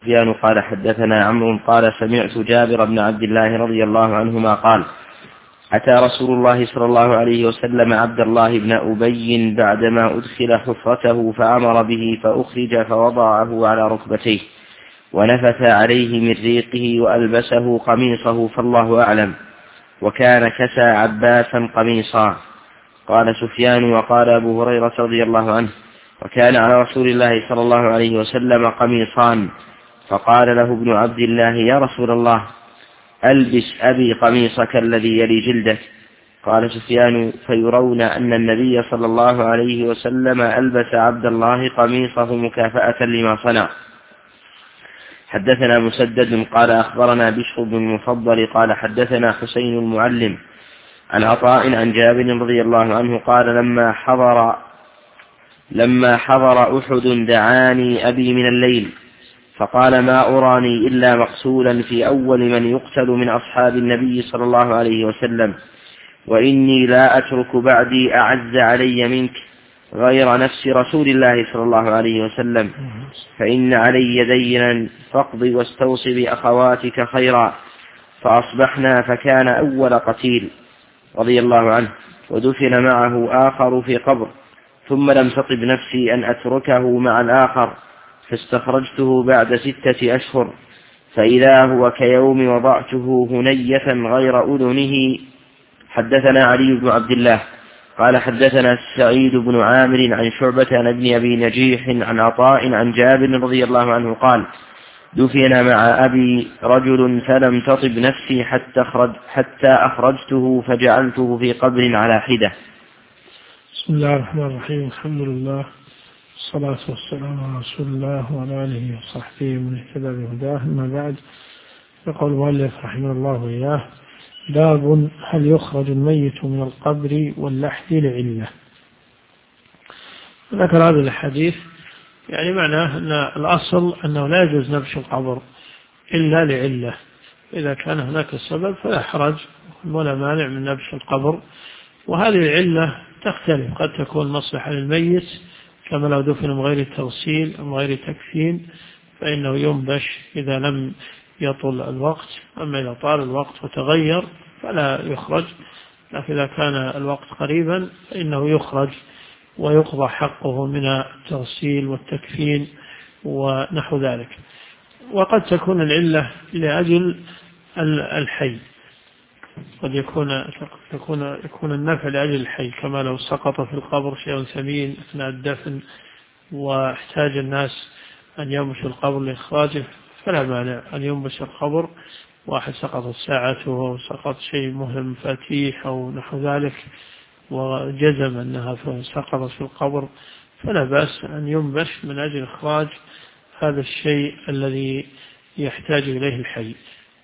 سفيان قال حدثنا عمرو قال سمعت جابر بن عبد الله رضي الله عنهما قال أتى رسول الله صلى الله عليه وسلم عبد الله بن أبي بعدما أدخل حفرته فأمر به فأخرج فوضعه على ركبتيه ونفث عليه من ريقه وألبسه قميصه فالله أعلم، وكان كسى عباسا قميصا. قال سفيان وقال أبو هريرة رضي الله عنه وكان على رسول الله صلى الله عليه وسلم قميصان، فقال له ابن عبد الله يا رسول الله ألبس أبي قميصك الذي يلي جلدك. قال سفيان فيرون أن النبي صلى الله عليه وسلم ألبس عبد الله قميصه مكافأة لما صنع. حدثنا مسدد قال أخبرنا بشر بن المفضل قال حدثنا حسين المعلم عن عطاء عن جابر رضي الله عنه قال لما حضر أحد دعاني أبي من الليل فقال ما أراني إلا مقتولا في أول من يقتل من أصحاب النبي صلى الله عليه وسلم، وإني لا أترك بعدي أعز علي منك غير نفس رسول الله صلى الله عليه وسلم، فإن علي دينا فاقض واستوص بأخواتك خيرا. فأصبحنا فكان أول قتيل رضي الله عنه، ودفن معه آخر في قبر، ثم لم تطب نفسي أن أتركه مع الآخر، فاستخرجته بعد 6 أشهر فإذا هو كيوم وضعته هنية غير أذنه. حدثنا علي بن عبد الله قال حدثنا سعيد بن عامر عن شعبة عن ابن أبي نجيح عن عطاء عن جابر رضي الله عنه قال دفن مع أبي رجل فلم تطب نفسي حتى أخرجته فجعلته في قبر على حدة. بسم الله الرحمن الرحيم، الحمد لله والصلاة والسلام على رسول الله وعلى آله وصحبه من اهتدى بهداه. أما بعد، يقول المؤلف رحمه الله إياه: باب هل يخرج الميت من القبر واللحد لعلة. ذكر هذا الحديث يعني معناه أن الأصل أنه لا يجوز نبش القبر إلا لعلة، إذا كان هناك السبب فلا حرج ولا مانع من نبش القبر. وهذه العلة تختلف، قد تكون مصلحة للميت كما لو دفن من غير تغسيل أو غير تكفين فإنه ينبش إذا لم يطل الوقت، أما إذا طال الوقت وتغير فلا يخرج، لكن إذا كان الوقت قريبا فإنه يخرج ويقضى حقه من التغسيل والتكفين ونحو ذلك. وقد تكون العلة لأجل الحي، قد يكون النفع لأجل الحي، كما لو سقط في القبر شيء ثمين أثناء الدفن واحتاج الناس أن ينبشوا القبر لإخراجه فلا مانع أن ينبش القبر. واحد سقطت ساعته أو سقط شيء مهم مفاتيح أو نحو ذلك وجزم أنها سقطت في القبر فلا بأس أن ينبش من أجل إخراج هذا الشيء الذي يحتاج إليه الحي.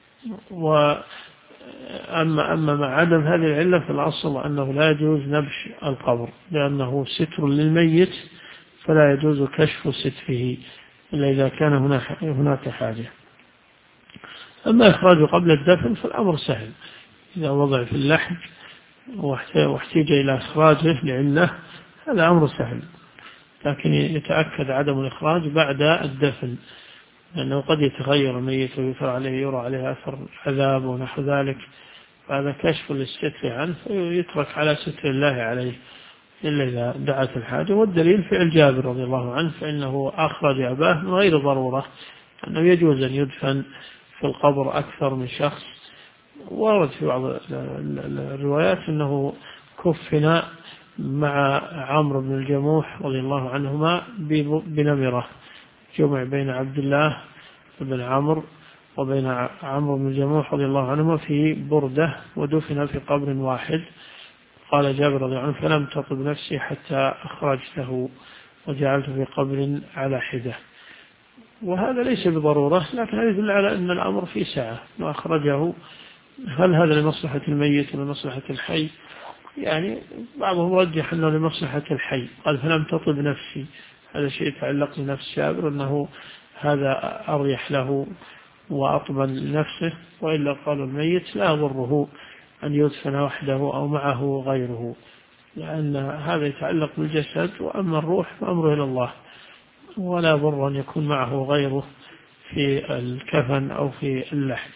أما مع عدم هذه العلة فالأصل أنه لا يجوز نبش القبر لأنه ستر للميت، فلا يجوز كشف ستره إلا إذا كان هناك حاجة. أما إخراجه قبل الدفن فالأمر سهل، إذا وضع في اللحد واحتاج إلى إخراجه لعلة هذا أمر سهل، لكن يتأكد عدم الإخراج بعد الدفن، لأنه قد يتغير الميت ويثر عليه يرى عليه أثر عذاب ونحو ذلك، فهذا كشف للستر عنه فيترك على ستر الله عليه إلا إذا دعت الحاجة. والدليل فعل جابر رضي الله عنه، فإنه أخرج أباه من غير ضرورة، أنه يجوز أن يدفن في القبر أكثر من شخص. ورد في بعض الروايات أنه كفن مع عمرو بن الجموح رضي الله عنهما بنمرة، جمع بين عبد الله بن عمرو وبين عمرو بن الجموح رضي الله عنهما في بردة ودفن في قبر واحد. قال جابر رضي الله عنه فلم تطب نفسي حتى أخرجته وجعلته في قبر على حدة. وهذا ليس بضرورة، لكن هذا يدل على أن الأمر في سعة وأخرجه. هل هذا لمصلحة الميت ولمصلحة الحي؟ يعني بعضهم رجح أنه لمصلحة الحي، قال فلم تطب نفسي، هذا شيء يتعلق بنفس جابر أنه هذا أريح له وأطمن لنفسه، وإلا قال الميت لا يضره أن يدفن وحده أو معه غيره، لأن هذا يتعلق بالجسد، وأما الروح فأمره إلى الله، ولا يضر أن يكون معه غيره في الكفن أو في اللحد.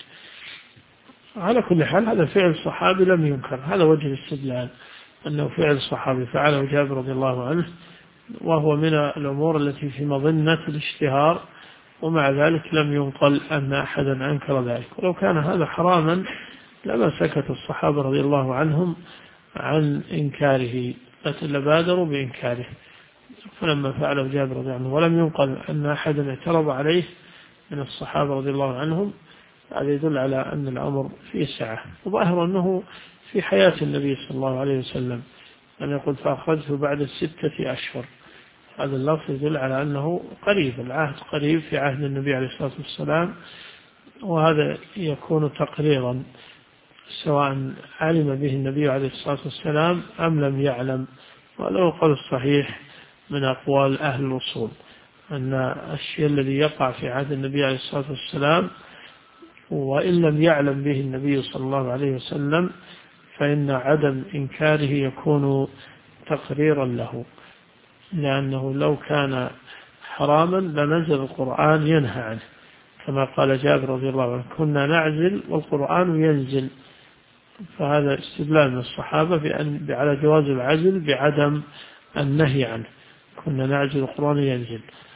على كل حال هذا فعل صحابي لم ينكر، هذا وجه الاستدلال أنه فعل صحابي فعله جابر رضي الله عنه، وهو من الأمور التي في مظنة الاشتهار، ومع ذلك لم ينقل أن أحدا أنكر ذلك. ولو كان هذا حراما لما سكت الصحابة رضي الله عنهم عن إنكاره، لبادروا بإنكاره. فلما فعله جابر رضي الله عنه ولم ينقل أن أحدا اعترض عليه من الصحابة رضي الله عنهم، هذا يدل على أن الأمر فيه سعة. وظاهر أنه في حياة النبي صلى الله عليه وسلم أن يقول فأخرجته بعد 6 أشهر، هذا اللفظ يدل على أنه قريب، العهد قريب في عهد النبي عليه الصلاة والسلام، وهذا يكون تقريرا سواء علم به النبي عليه الصلاة والسلام أم لم يعلم. ولو قال الصحيح من أقوال أهل الأصول أن الشيء الذي يقع في عهد النبي عليه الصلاة والسلام وإن لم يعلم به النبي صلى الله عليه وسلم فإن عدم إنكاره يكون تقريرا له، لأنه لو كان حراما لنزل القرآن ينهى عنه، كما قال جابر رضي الله عنه كنا نعزل والقرآن ينزل. فهذا استدلال من الصحابة على جواز العزل بعدم النهي عنه، كنا نعزل القرآن ينزل.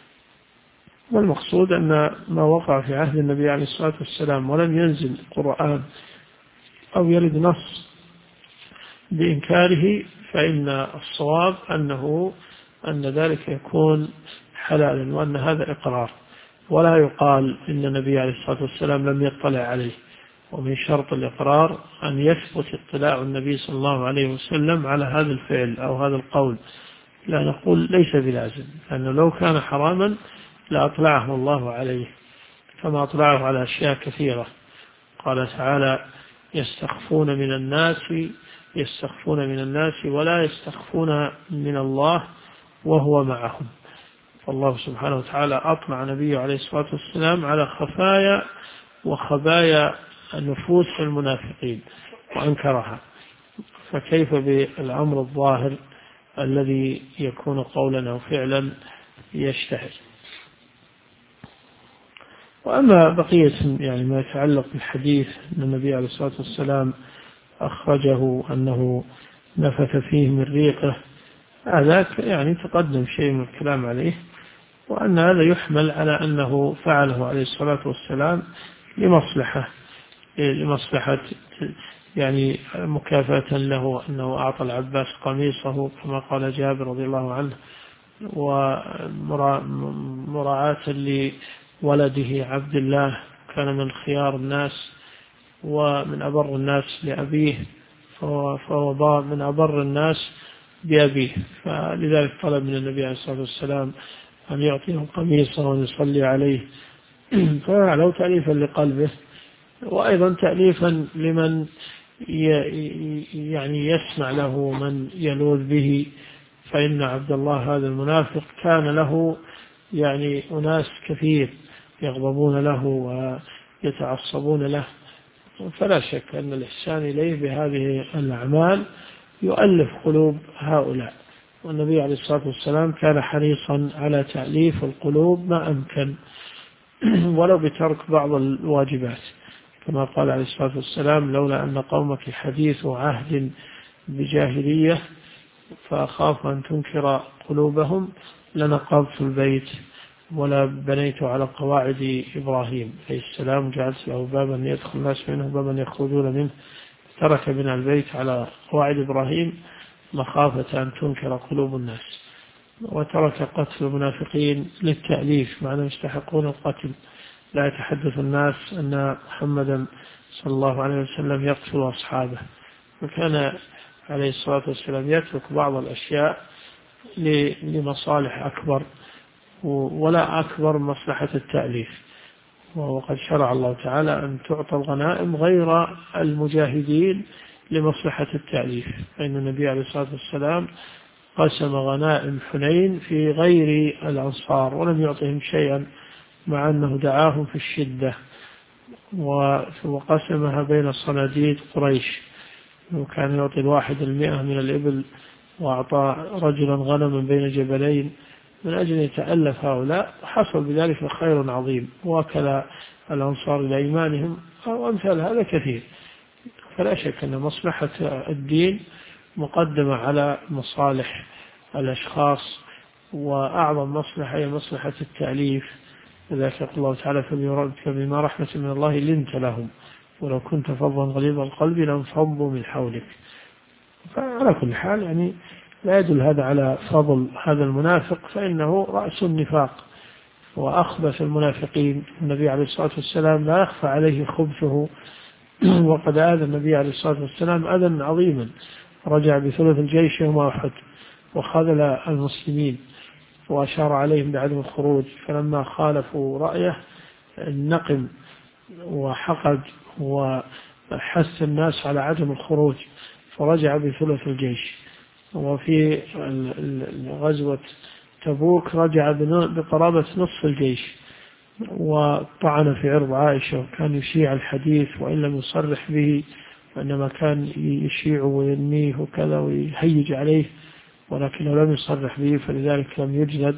والمقصود أن ما وقع في عهد النبي عليه الصلاة والسلام ولم ينزل القرآن أو يرد نص بإنكاره فإن الصواب أن ذلك يكون حلالا، وأن هذا إقرار، ولا يقال إن النبي عليه الصلاة والسلام لم يطلع عليه. ومن شرط الإقرار أن يثبت اطلاع النبي صلى الله عليه وسلم على هذا الفعل أو هذا القول، لا نقول ليس بلازم، لأنه لو كان حراما لأطلعه الله عليه، كما أطلعه على أشياء كثيرة. قال تعالى يستخفون من الناس ولا يستخفون من الله وهو معهم. فالله سبحانه وتعالى أطلع نبيه عليه الصلاة والسلام على خفايا وخبايا نفوس المنافقين وأنكرها، فكيف بالأمر الظاهر الذي يكون قولا أو فعلا يشتهر. وأما بقية ما يتعلق بالحديث أن النبي عليه الصلاة والسلام أخرجه أنه نفث فيه من ريقه، هذا تقدم شيء من الكلام عليه، وأن هذا يحمل على أنه فعله عليه الصلاة والسلام لمصلحة مكافأة له، أنه أعطى العباس قميصه كما قال جابر رضي الله عنه، ومراعاة لولده عبد الله كان من خيار الناس ومن أبر الناس لأبيه، فهو من أبر الناس بأبيه، فلذلك طلب من النبي عليه الصلاة والسلام أن يعطيه قميصه ويصلي عليه، فعله تأليفا لقلبه، وأيضا تأليفا لمن يسمع له من يلوذ به. فإن عبد الله هذا المنافق كان له أناس كثير يغضبون له ويتعصبون له، فلا شك أن الإحسان إليه بهذه الأعمال يؤلف قلوب هؤلاء، والنبي عليه الصلاة والسلام كان حريصا على تأليف القلوب ما أمكن ولو بترك بعض الواجبات، كما قال عليه الصلاة والسلام لولا أن قومك حديث عهد بجاهلية فأخاف أن تنكر قلوبهم لنقضت البيت ولا بنيت على قواعد إبراهيم عليه السلام، جعلت له بابا يدخل الناس منه بابا يخرجون منه، ترك بنا البيت على قواعد إبراهيم مخافة أن تنكر قلوب الناس، وترك قتل المنافقين للتأليف مع أنهم يستحقون القتل، لا يتحدث الناس أن محمدا صلى الله عليه وسلم يقتل أصحابه، وكان عليه الصلاة والسلام يترك بعض الأشياء لمصالح أكبر ولا أكبر مصلحة التأليف. وقد شرع الله تعالى أن تعطى الغنائم غير المجاهدين لمصلحة التأليف، فإن النبي عليه الصلاة والسلام قسم غنائم حنين في غير الأنصار ولم يعطهم شيئا مع أنه دعاهم في الشدة، وقسمها بين صناديد قريش، وكان يعطي 100 من الإبل، وأعطى رجلا غنما بين جبلين، من أجل أن يتألف هؤلاء، حصل بذلك خير عظيم، وكل الأنصار إلى إيمانهم وأمثال هذا كثير. فلا شك أن مصلحة الدين مقدمة على مصالح الأشخاص، وأعظم مصلحة هي مصلحة التأليف. لذلك يقول الله تعالى: فبما رحمة من الله لنت لهم ولو كنت فظا غليظ القلب لانفضوا من حولك. فعلى كل حال يعني لا يدل هذا على فضل هذا المنافق، فإنه رأس النفاق وأخبث المنافقين. النبي عليه الصلاة والسلام لا يخفى عليه خبثه، وقد آذى النبي عليه الصلاة والسلام أذى عظيما، رجع بثلث الجيش يوم أحد وخذل المسلمين وأشار عليهم بعدم الخروج، فلما خالفوا رأيه نقم وحقد وحث الناس على عدم الخروج، فرجع بثلث الجيش. وفي غزوة تبوك رجع بقرابة نصف الجيش، وطعن في عرض عائشة، وكان يشيع الحديث وإن لم يصرح به، وإنما كان يشيع وينميه وكذا ويهيج عليه، ولكنه لم يصرح به، فلذلك لم يجلد.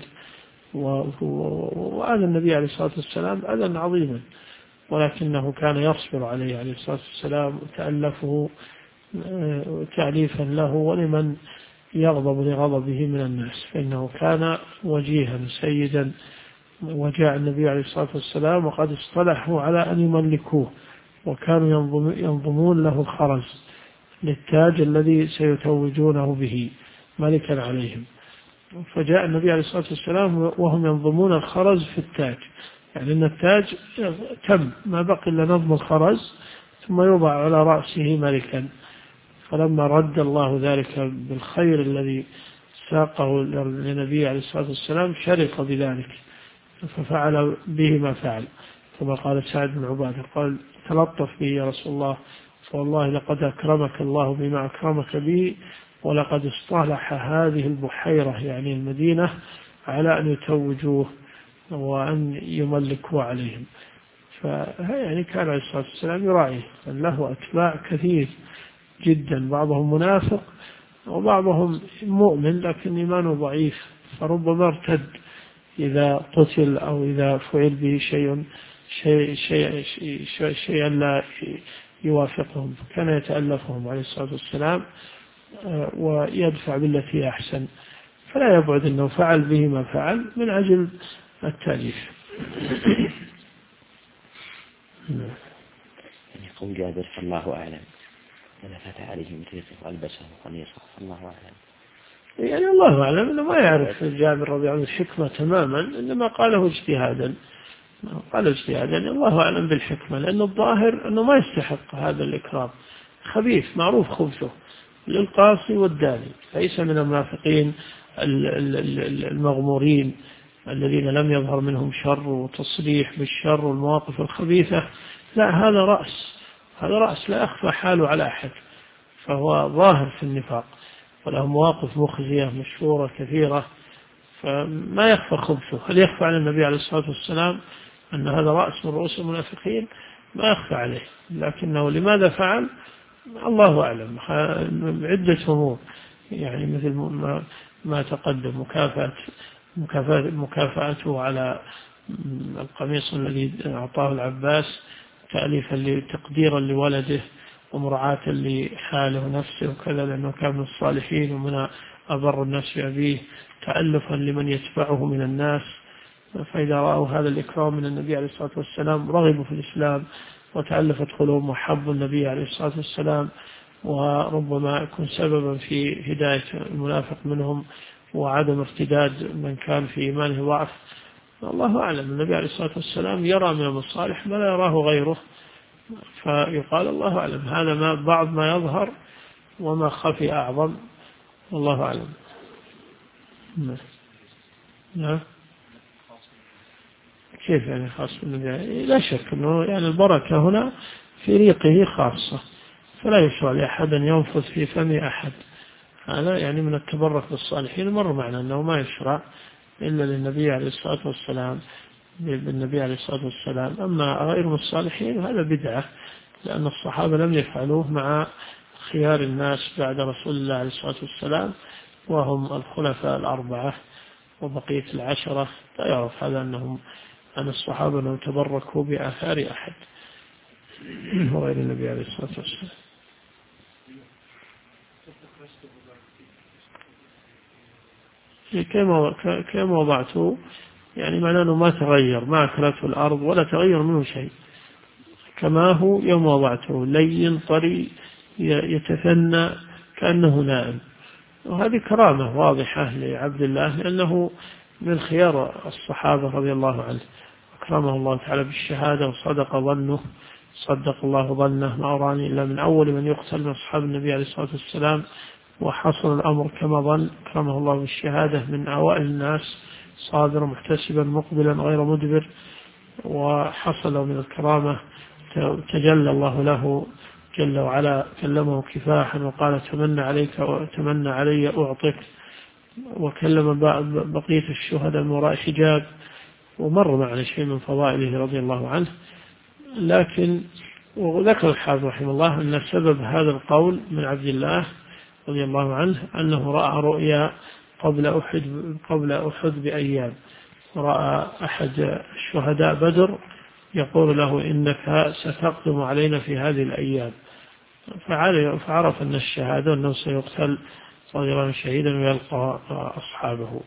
وآذى النبي عليه الصلاة والسلام أذى عظيما، ولكنه كان يصبر عليه عليه الصلاة والسلام، وتألفه تأليفا له ولمن يغضب لغضبه من الناس، فإنه كان وجيها سيدا. وجاء النبي عليه الصلاة والسلام وقد اصطلحوا على أن يملكوه، وكانوا ينظمون له الخرز للتاج الذي سيتوجونه به ملكا عليهم. فجاء النبي عليه الصلاة والسلام وهم ينظمون الخرز في التاج، يعني أن التاج تم، ما بقي إلا نظم الخرز ثم يوضع على رأسه ملكا. فلما رد الله ذلك بالخير الذي ساقه للنبي عليه الصلاة والسلام شرق بذلك، ففعل به ما فعل، كما قال سعد بن عبادة قال: تلطف به يا رسول الله، فوالله لقد أكرمك الله بما أكرمك به، ولقد اصطلح هذه البحيرة يعني المدينة على أن يتوجوه وأن يملكوا عليهم. فيعني كان عليه الصلاة والسلام يراعيه، له أتباع كثير جدا، بعضهم منافق وبعضهم مؤمن لكن إيمانه ضعيف، فربما ارتد إذا قتل أو إذا فعل به شيئا لا يوافقهم، فكان يتألفهم عليه الصلاة والسلام ويدفع بالتي أحسن. فلا يبعد أنه فعل به ما فعل من أجل التأليف. يقول جابر فالله أعلم أنا فتح عليهم ريقه وألبسه قميصه، فالله أعلم. يعني الله أعلم أنه ما يعرف جابر رضي الله عنه الحكمة تماما، إنما قاله اجتهادا، قال اجتهادا، الله أعلم بالحكمة، لأن الظاهر أنه ما يستحق هذا الإكرام، خبيث معروف خبثه للقاصي والداني، ليس من المنافقين المغمورين الذين لم يظهر منهم شر وتصريح بالشر والمواقف الخبيثة، لا، هذا رأس لا يخفى حاله على أحد، فهو ظاهر في النفاق وله مواقف مخزية مشهورة كثيرة، فما يخفى خبثه. هل يخفى على النبي عليه الصلاة والسلام أن هذا رأس من رؤوس المنافقين؟ ما يخفى عليه، لكنه لماذا فعل الله أعلم. عدة أمور، يعني مثل ما تقدم، مكافأته على القميص الذي أعطاه العباس تأليفا تقديرا لولده ومراعاة لحاله نفسه وكذا، لأنه كان من الصالحين ومن أبر الناس بأبيه، تألفا لمن يتبعه من الناس، فإذا رأوا هذا الإكرام من النبي عليه الصلاة والسلام رغبوا في الإسلام وتألفت قلوبهم وحبوا النبي عليه الصلاة والسلام، وربما يكون سببا في هداية المنافق منهم وعدم ارتداد من كان في إيمانه ضعف. الله أعلم. النبي عليه الصلاة والسلام يرى من المصالح ما لا يراه غيره، فيقال الله أعلم. هذا بعض ما يظهر وما خفي أعظم، والله أعلم. نعم. كيف يعني خاص بالنبي؟ لا شك أنه يعني البركة هنا في ريقه خاصة، فلا يشرع لأحد أن ينفث في فم أحد، هذا يعني من التبرك بالصالحين. مر معنا أنه ما يشرع إلا للنبي عليه الصلاة والسلام، بالنبي عليه الصلاة والسلام. أما غير الصالحين هذا بدعة، لأن الصحابة لم يفعلوه مع خيار الناس بعد رسول الله عليه الصلاة والسلام وهم الخلفاء الأربعة. وبقية العشرة لا يعرف هذا أن الصحابة لم تبركوا بآثار أحد غير النبي عليه الصلاة والسلام. كما وضعته يعني معناه أنه ما تغير، ما أكلته الأرض ولا تغير منه شيء، كما هو يوم وضعته لين طري يتثنى كأنه نائم. وهذه كرامة واضحة لعبد الله، لأنه من خيار الصحابة رضي الله عنه، أكرمه الله تعالى بالشهادة وصدق ظنه، صدق الله ظنه ما أراني إلا من أول من يقتل من أصحاب النبي عليه الصلاة والسلام، وحصل الأمر كما ظن، أكرمه الله بالشهادة من أوائل الناس، صابرا محتسبا مقبلا غير مدبر، وحصل من الكرامة تجلى الله له جل وعلا، كلمه كفاحا وقال تمنى عليك وتمنى علي أعطك، وكلم بقية الشهداء من وراء حجاب، ومر معنا شيء من فضائله رضي الله عنه. لكن وذكر الحافظ رحمه الله أن سبب هذا القول من عبد الله رضي الله عنه أنه رأى رؤيا قبل أحد بأيام، رأى أحد الشهداء بدر يقول له إنك ستقدم علينا في هذه الأيام، فعرف أن الشهادة أنه سيقتل صغيرا شهيدا ويلقى أصحابه.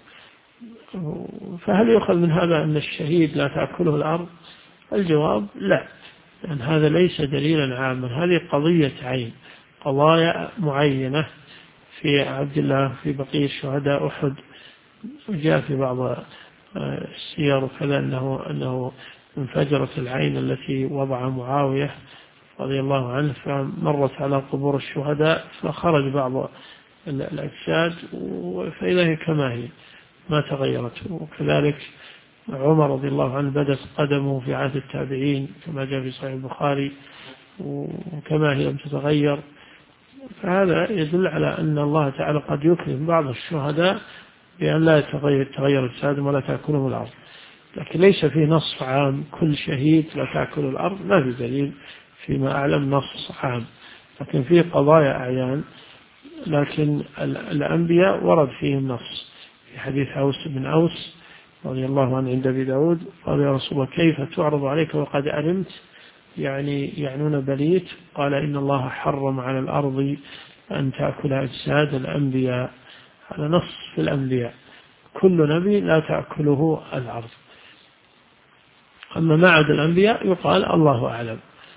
فهل يؤخذ من هذا أن الشهيد لا تأكله الأرض؟ الجواب لا، لأن هذا ليس دليلا عاما، هذه قضية عين، قضايا معينة في عبد الله في بقية شهداء أحد. وجاء في بعض السير وكذا أنه انفجرت العين التي وضع معاوية رضي الله عنه، فمرت على قبور الشهداء فخرج بعض الأجساد فإذا هي كما هي ما تغيرت. وكذلك عمر رضي الله عنه بدت قدمه في عهد التابعين كما جاء في صحيح البخاري وكما هي لم تتغير. فهذا يدل على أن الله تعالى قد يكرم بعض الشهداء بأن لا يتغير أجسادهم ولا تأكلهم الأرض، لكن ليس في نص عام كل شهيد لا تأكل الأرض، ما في دليل فيما أعلم نص عام، لكن في قضايا أعيان. لكن الأنبياء ورد فيهم نص، في حديث أوس بن أوس رضي الله عنه عند أبي داود قال يا رسول الله كيف تعرض عليك وقد علمت، يعنون بليت، قال إن الله حرم على الأرض أن تأكل أجساد الأنبياء، هذا نص في الأنبياء، كل نبي لا تأكله الأرض. أما ما عدا الأنبياء يقال الله أعلم.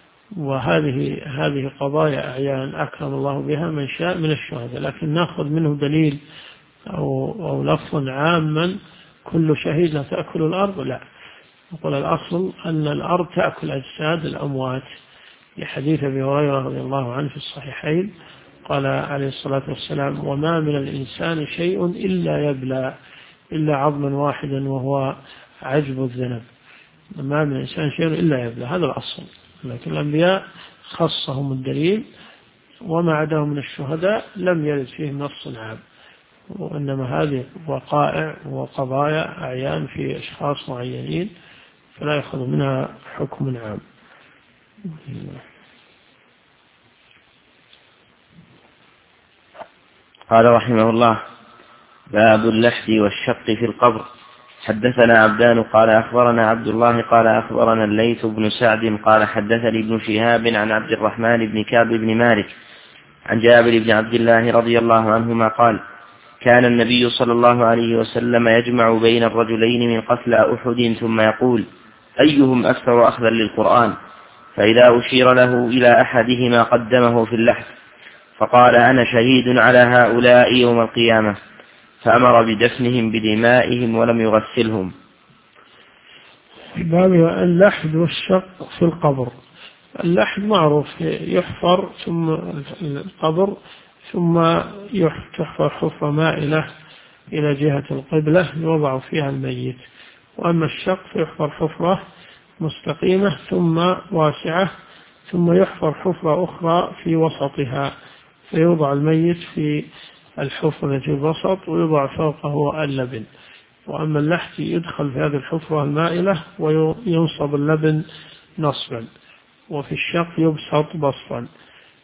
وهذه قضايا أعيان أكرم الله بها من شاء من الشهداء، لكن نأخذ منه دليل أو لفظا عاما كل شهيد لا تأكل الأرض، لا، نقول الأصل أن الأرض تأكل أجساد الأموات، لحديث أبي هريرة رضي الله عنه في الصحيحين قال عليه الصلاة والسلام وما من الإنسان شيء إلا يبلى إلا عظما واحدا وهو عجب الذنب، ما من الإنسان شيء إلا يبلى، هذا الأصل. لكن الأنبياء خصهم الدليل، وما عداهم من الشهداء لم يرد فيه نص عام، وإنما هذه وقائع وقضايا أعيان في أشخاص معينين فلا يأخذ منها حكم عام. قال رحمه الله باب اللحد والشق في القبر. حدثنا عبدان قال أخبرنا عبد الله قال أخبرنا الليث بن سعد قال حدثني ابن شهاب عن عبد الرحمن بن كعب بن مالك عن جابر بن عبد الله رضي الله عنهما قال كان النبي صلى الله عليه وسلم يجمع بين الرجلين من قتلى أحد ثم يقول أيهم أكثر أخذا للقرآن، فإذا أشير له إلى أحدهما قدمه في اللحد فقال أنا شهيد على هؤلاء يوم القيامة، فأمر بدفنهم بدمائهم ولم يغسلهم. باب اللحد والشق في القبر. اللحد معروف يحفر ثم القبر ثم تحفر حفرة مائلة إلى جهة القبلة يوضع فيها الميت، وأما الشق فيحفر حفرة مستقيمة ثم واسعة ثم يحفر حفرة أخرى في وسطها فيوضع الميت في الحفرة في الوسط ويوضع فوقه اللبن. وأما اللحد يدخل في هذه الحفرة المائلة وينصب اللبن نصبا، وفي الشق يبسط بسطا.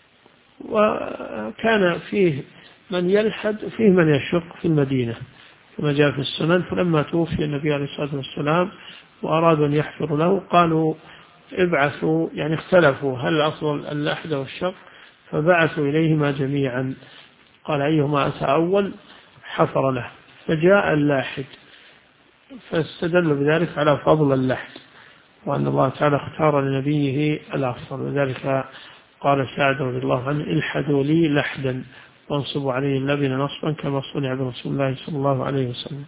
وكان فيه من يلحد فيه من يشق في المدينة، كما جاء في السنن. فلما توفي النبي عليه الصلاة والسلام وأرادوا أن يحفروا له قالوا ابعثوا، يعني اختلفوا هل الأفضل اللحد أو الشق، فبعثوا إليهما جميعا، قال أيهما أتى أول حفر له، فجاء اللاحد، فاستدلوا بذلك على فضل اللحد وأن الله تعالى اختار لنبيه الأفضل. وذلك قال سعد رضي الله عنه الحدوا لي لحدا وانصبوا عليه اللبن نصبا كما صنع برسول الله صلى الله عليه وسلم.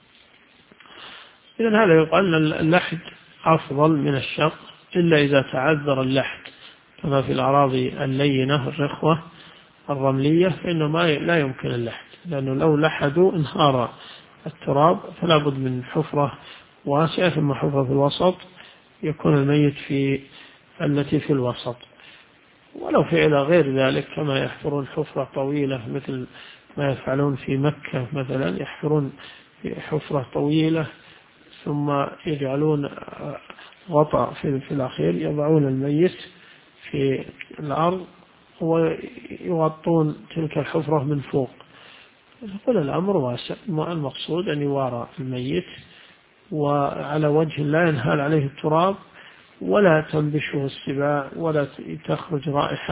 إذن هذا يقال أن اللحد أفضل من الشق إلا إذا تعذر اللحد كما في الأراضي اللينة الرخوة الرملية، فإنه لا يمكن اللحد، لأنه لو لحدوا انهار التراب، فلا بد من حفرة واسعة ثم حفرة في الوسط يكون الميت التي في الوسط. ولو فعل غير ذلك كما يحفرون حفرة طويلة مثل ما يفعلون في مكة مثلا، يحفرون حفرة طويلة ثم يجعلون غطاء في الأخير، يضعون الميت في الأرض ويغطون تلك الحفرة من فوق. يقول الأمر واسع، المقصود أن يوارى الميت وعلى وجه لا ينهال عليه التراب ولا تنبشه السباع ولا تخرج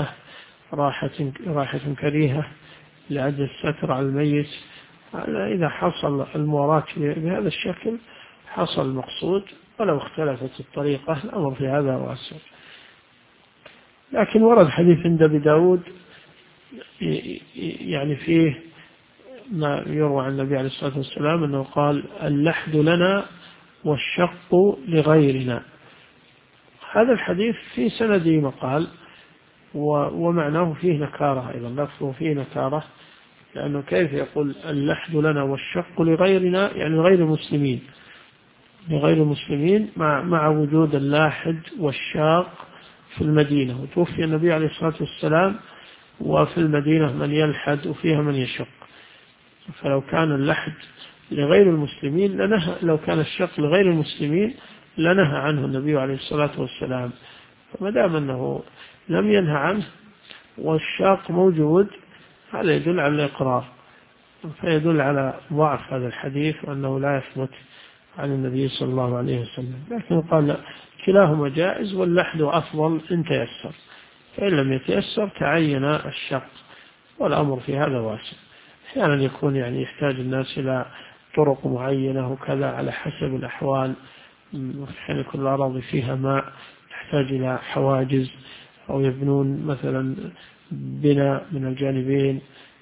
رائحة كريهة لعدم الستر على الميت. إذا حصل المواراة بهذا الشكل حصل المقصود، ولو اختلفت الطريقة الأمر في هذا واسع. لكن ورد حديث عند أبي داود يعني فيه ما يروى عن النبي عليه الصلاة والسلام أنه قال اللحد لنا والشق لغيرنا. هذا الحديث في سنده مقال ومعناه فيه نكارة أيضا، لفظه فيه نكارة، لأنه كيف يقول اللحد لنا والشق لغيرنا، يعني غير المسلمين، لغير المسلمين مع وجود اللاحد والشاق في المدينة، وتوفي النبي عليه الصلاة والسلام وفي المدينة من يلحد وفيها من يشق. فلو كان اللحد لغير المسلمين لو كان الشق لغير المسلمين لنهى عنه النبي عليه الصلاة والسلام. فما دام أنه لم ينهى عنه والشاق موجود، هذا يدل على الإقرار، فيدل على ضعف هذا الحديث وأنه لا يثبت عن النبي صلى الله عليه وسلم. لكن قال كلاهما جائز واللحد أفضل إن تيسر، فإن لم يتيسر تعين الشق، والأمر في هذا واسع. أحيانا يكون يعني يحتاج الناس إلى طرق معينة وكذا على حسب الأحوال، حين يكون الأراضي فيها ماء تحتاج إلى حواجز، أو يبنون مثلا بناء من الجانبين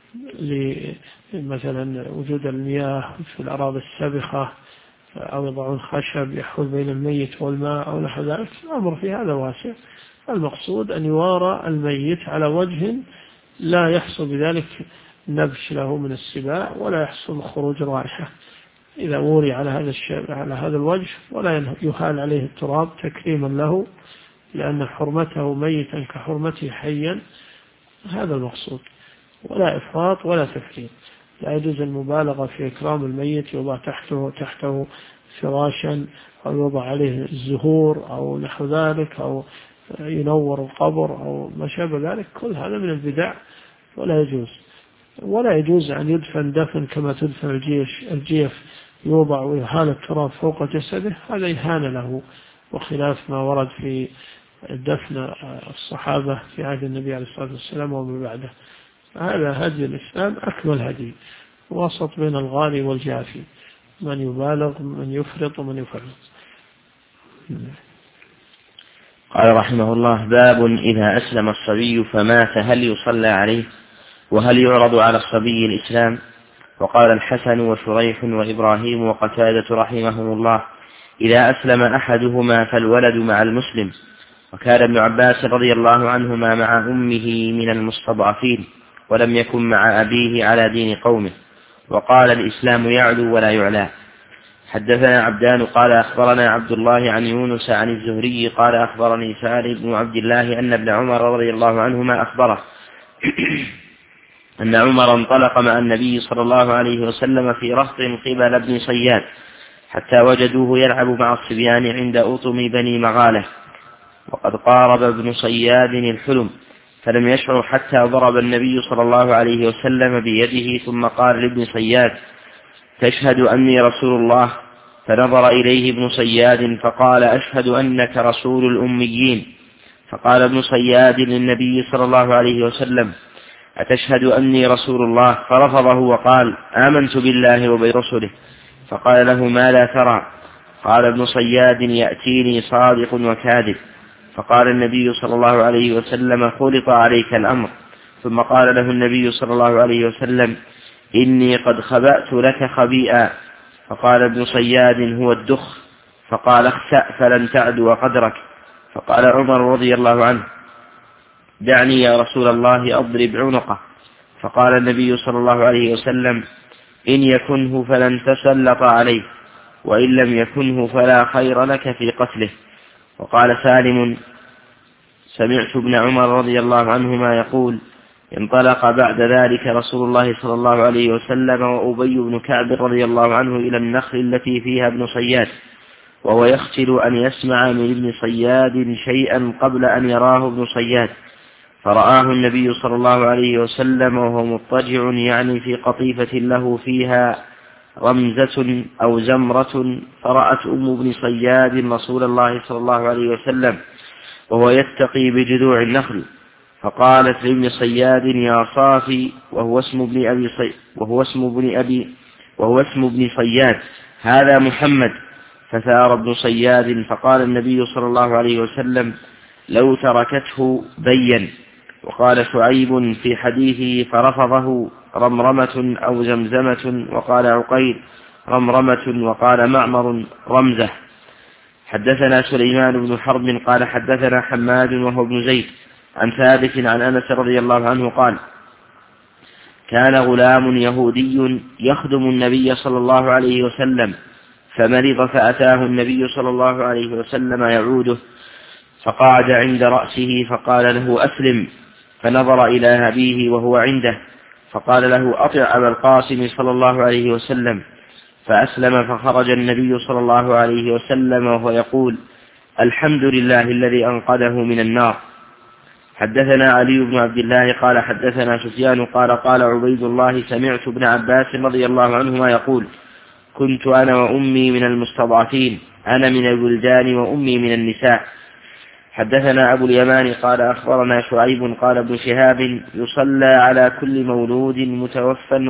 لمثلا وجود المياه في الأراضي السابخة، أو يضعون خشب يحول بين الميت والماء أو نحو ذلك. الأمر في هذا واسع. المقصود أن يوارى الميت على وجه لا يحصل بذلك نبش له من السباع ولا يحصل خروج رائحة. إذا وري على هذا الوجه ولا يهال عليه التراب تكريما له، لأن حرمته ميتا كحرمته حيا، هذا المقصود، ولا إفراط ولا تفريط. لا يجوز المبالغة في إكرام الميت، يوضع تحته فراشا أو يوضع عليه الزهور أو نحو ذلك، أو ينور القبر أو ما شابه ذلك، كل هذا من البدع ولا يجوز. ولا يجوز أن يدفن دفن كما تدفن الجيف، يوضع ويهال التراب فوق جسده، هذا إهانة له، وخلاف ما ورد في دفن الصحابة في عهد النبي عليه الصلاة والسلام ومن بعده. هذا هدي الإسلام أكمل هدي، وسط بين الغالي والجافي، من يبالغ من يفرط ومن يفرط. قال رحمه الله: باب إذا أسلم الصبي فمات هل يصلى عليه، وهل يعرض على الصبي الإسلام؟ وقال الحسن وشريح وإبراهيم وقتادة رحمهم الله: إذا أسلم أحدهما فالولد مع المسلم. وكان ابن عباس رضي الله عنهما مع أمه من المستضعفين، ولم يكن مع أبيه على دين قومه. وقال الإسلام يعلو ولا يعلى. حدثنا عبدان قال أخبرنا عبد الله عن يونس عن الزهري قال أخبرني سالم بن عبد الله أن ابن عمر رضي الله عنهما أخبره أن عمر انطلق مع النبي صلى الله عليه وسلم في رهط قبل ابن صياد، حتى وجدوه يلعب مع الصبيان عند أطم بني مغالة، وقد قارب ابن صياد الحلم، فلم يشعر حتى ضرب النبي صلى الله عليه وسلم بيده، ثم قال لابن صياد: تشهد أني رسول الله؟ فنظر إليه ابن صياد فقال أشهد أنك رسول الأميين. فقال ابن صياد للنبي صلى الله عليه وسلم أتشهد أني رسول الله؟ فرفضه وقال آمنت بالله وبرسله. فقال له ما لا ترى؟ قال ابن صياد يأتيني صادق وكاذب. فقال النبي صلى الله عليه وسلم خلط عليك الأمر. ثم قال له النبي صلى الله عليه وسلم إني قد خبأت لك خبيئا. فقال ابن صياد هو الدخ. فقال اخسأ فلن تعدو قدرك. فقال عمر رضي الله عنه دعني يا رسول الله أضرب عنقه. فقال النبي صلى الله عليه وسلم إن يكنه فلن تسلط عليه، وإن لم يكنه فلا خير لك في قتله. وقال سالم سمعت ابن عمر رضي الله عنهما يقول انطلق بعد ذلك رسول الله صلى الله عليه وسلم وأبي بن كعب رضي الله عنه إلى النخل التي فيها ابن صياد، وهو يخجل أن يسمع من ابن صياد شيئا قبل أن يراه ابن صياد. فرآه النبي صلى الله عليه وسلم وهو مضطجع يعني في قطيفة له فيها رمزة أو زمرة. فرأت أم ابن صياد رسول الله صلى الله عليه وسلم وهو يتقي بجذوع النخل، فقالت لابن صياد يا صافي، وهو اسم ابن صياد هذا محمد. فثار ابن صياد فقال النبي صلى الله عليه وسلم لو تركته بين. وقال شعيب في حديثه فرفضه رمرمة أو زمزمة، وقال عقيل رمرمة، وقال معمر رمزة. حدثنا سليمان بن حرب قال حدثنا حماد وهو ابن زيد عن ثابت عن أنس رضي الله عنه قال كان غلام يهودي يخدم النبي صلى الله عليه وسلم فمرض، فأتاه النبي صلى الله عليه وسلم يعوده، فقعد عند رأسه فقال له أسلم. فنظر إلى أبيه وهو عنده فقال له أطع أبا القاسم صلى الله عليه وسلم، فأسلم. فخرج النبي صلى الله عليه وسلم وهو يقول الحمد لله الذي أنقذه من النار. حدثنا علي بن عبد الله قال حدثنا سفيان قال عبيد الله سمعت ابن عباس رضي الله عنهما يقول كنت أنا وأمي من المستضعفين، أنا من الولدان وأمي من النساء. حدثنا أبو اليمان قال أخبرنا شعيب قال ابن شهاب يصلى على كل مولود متوفى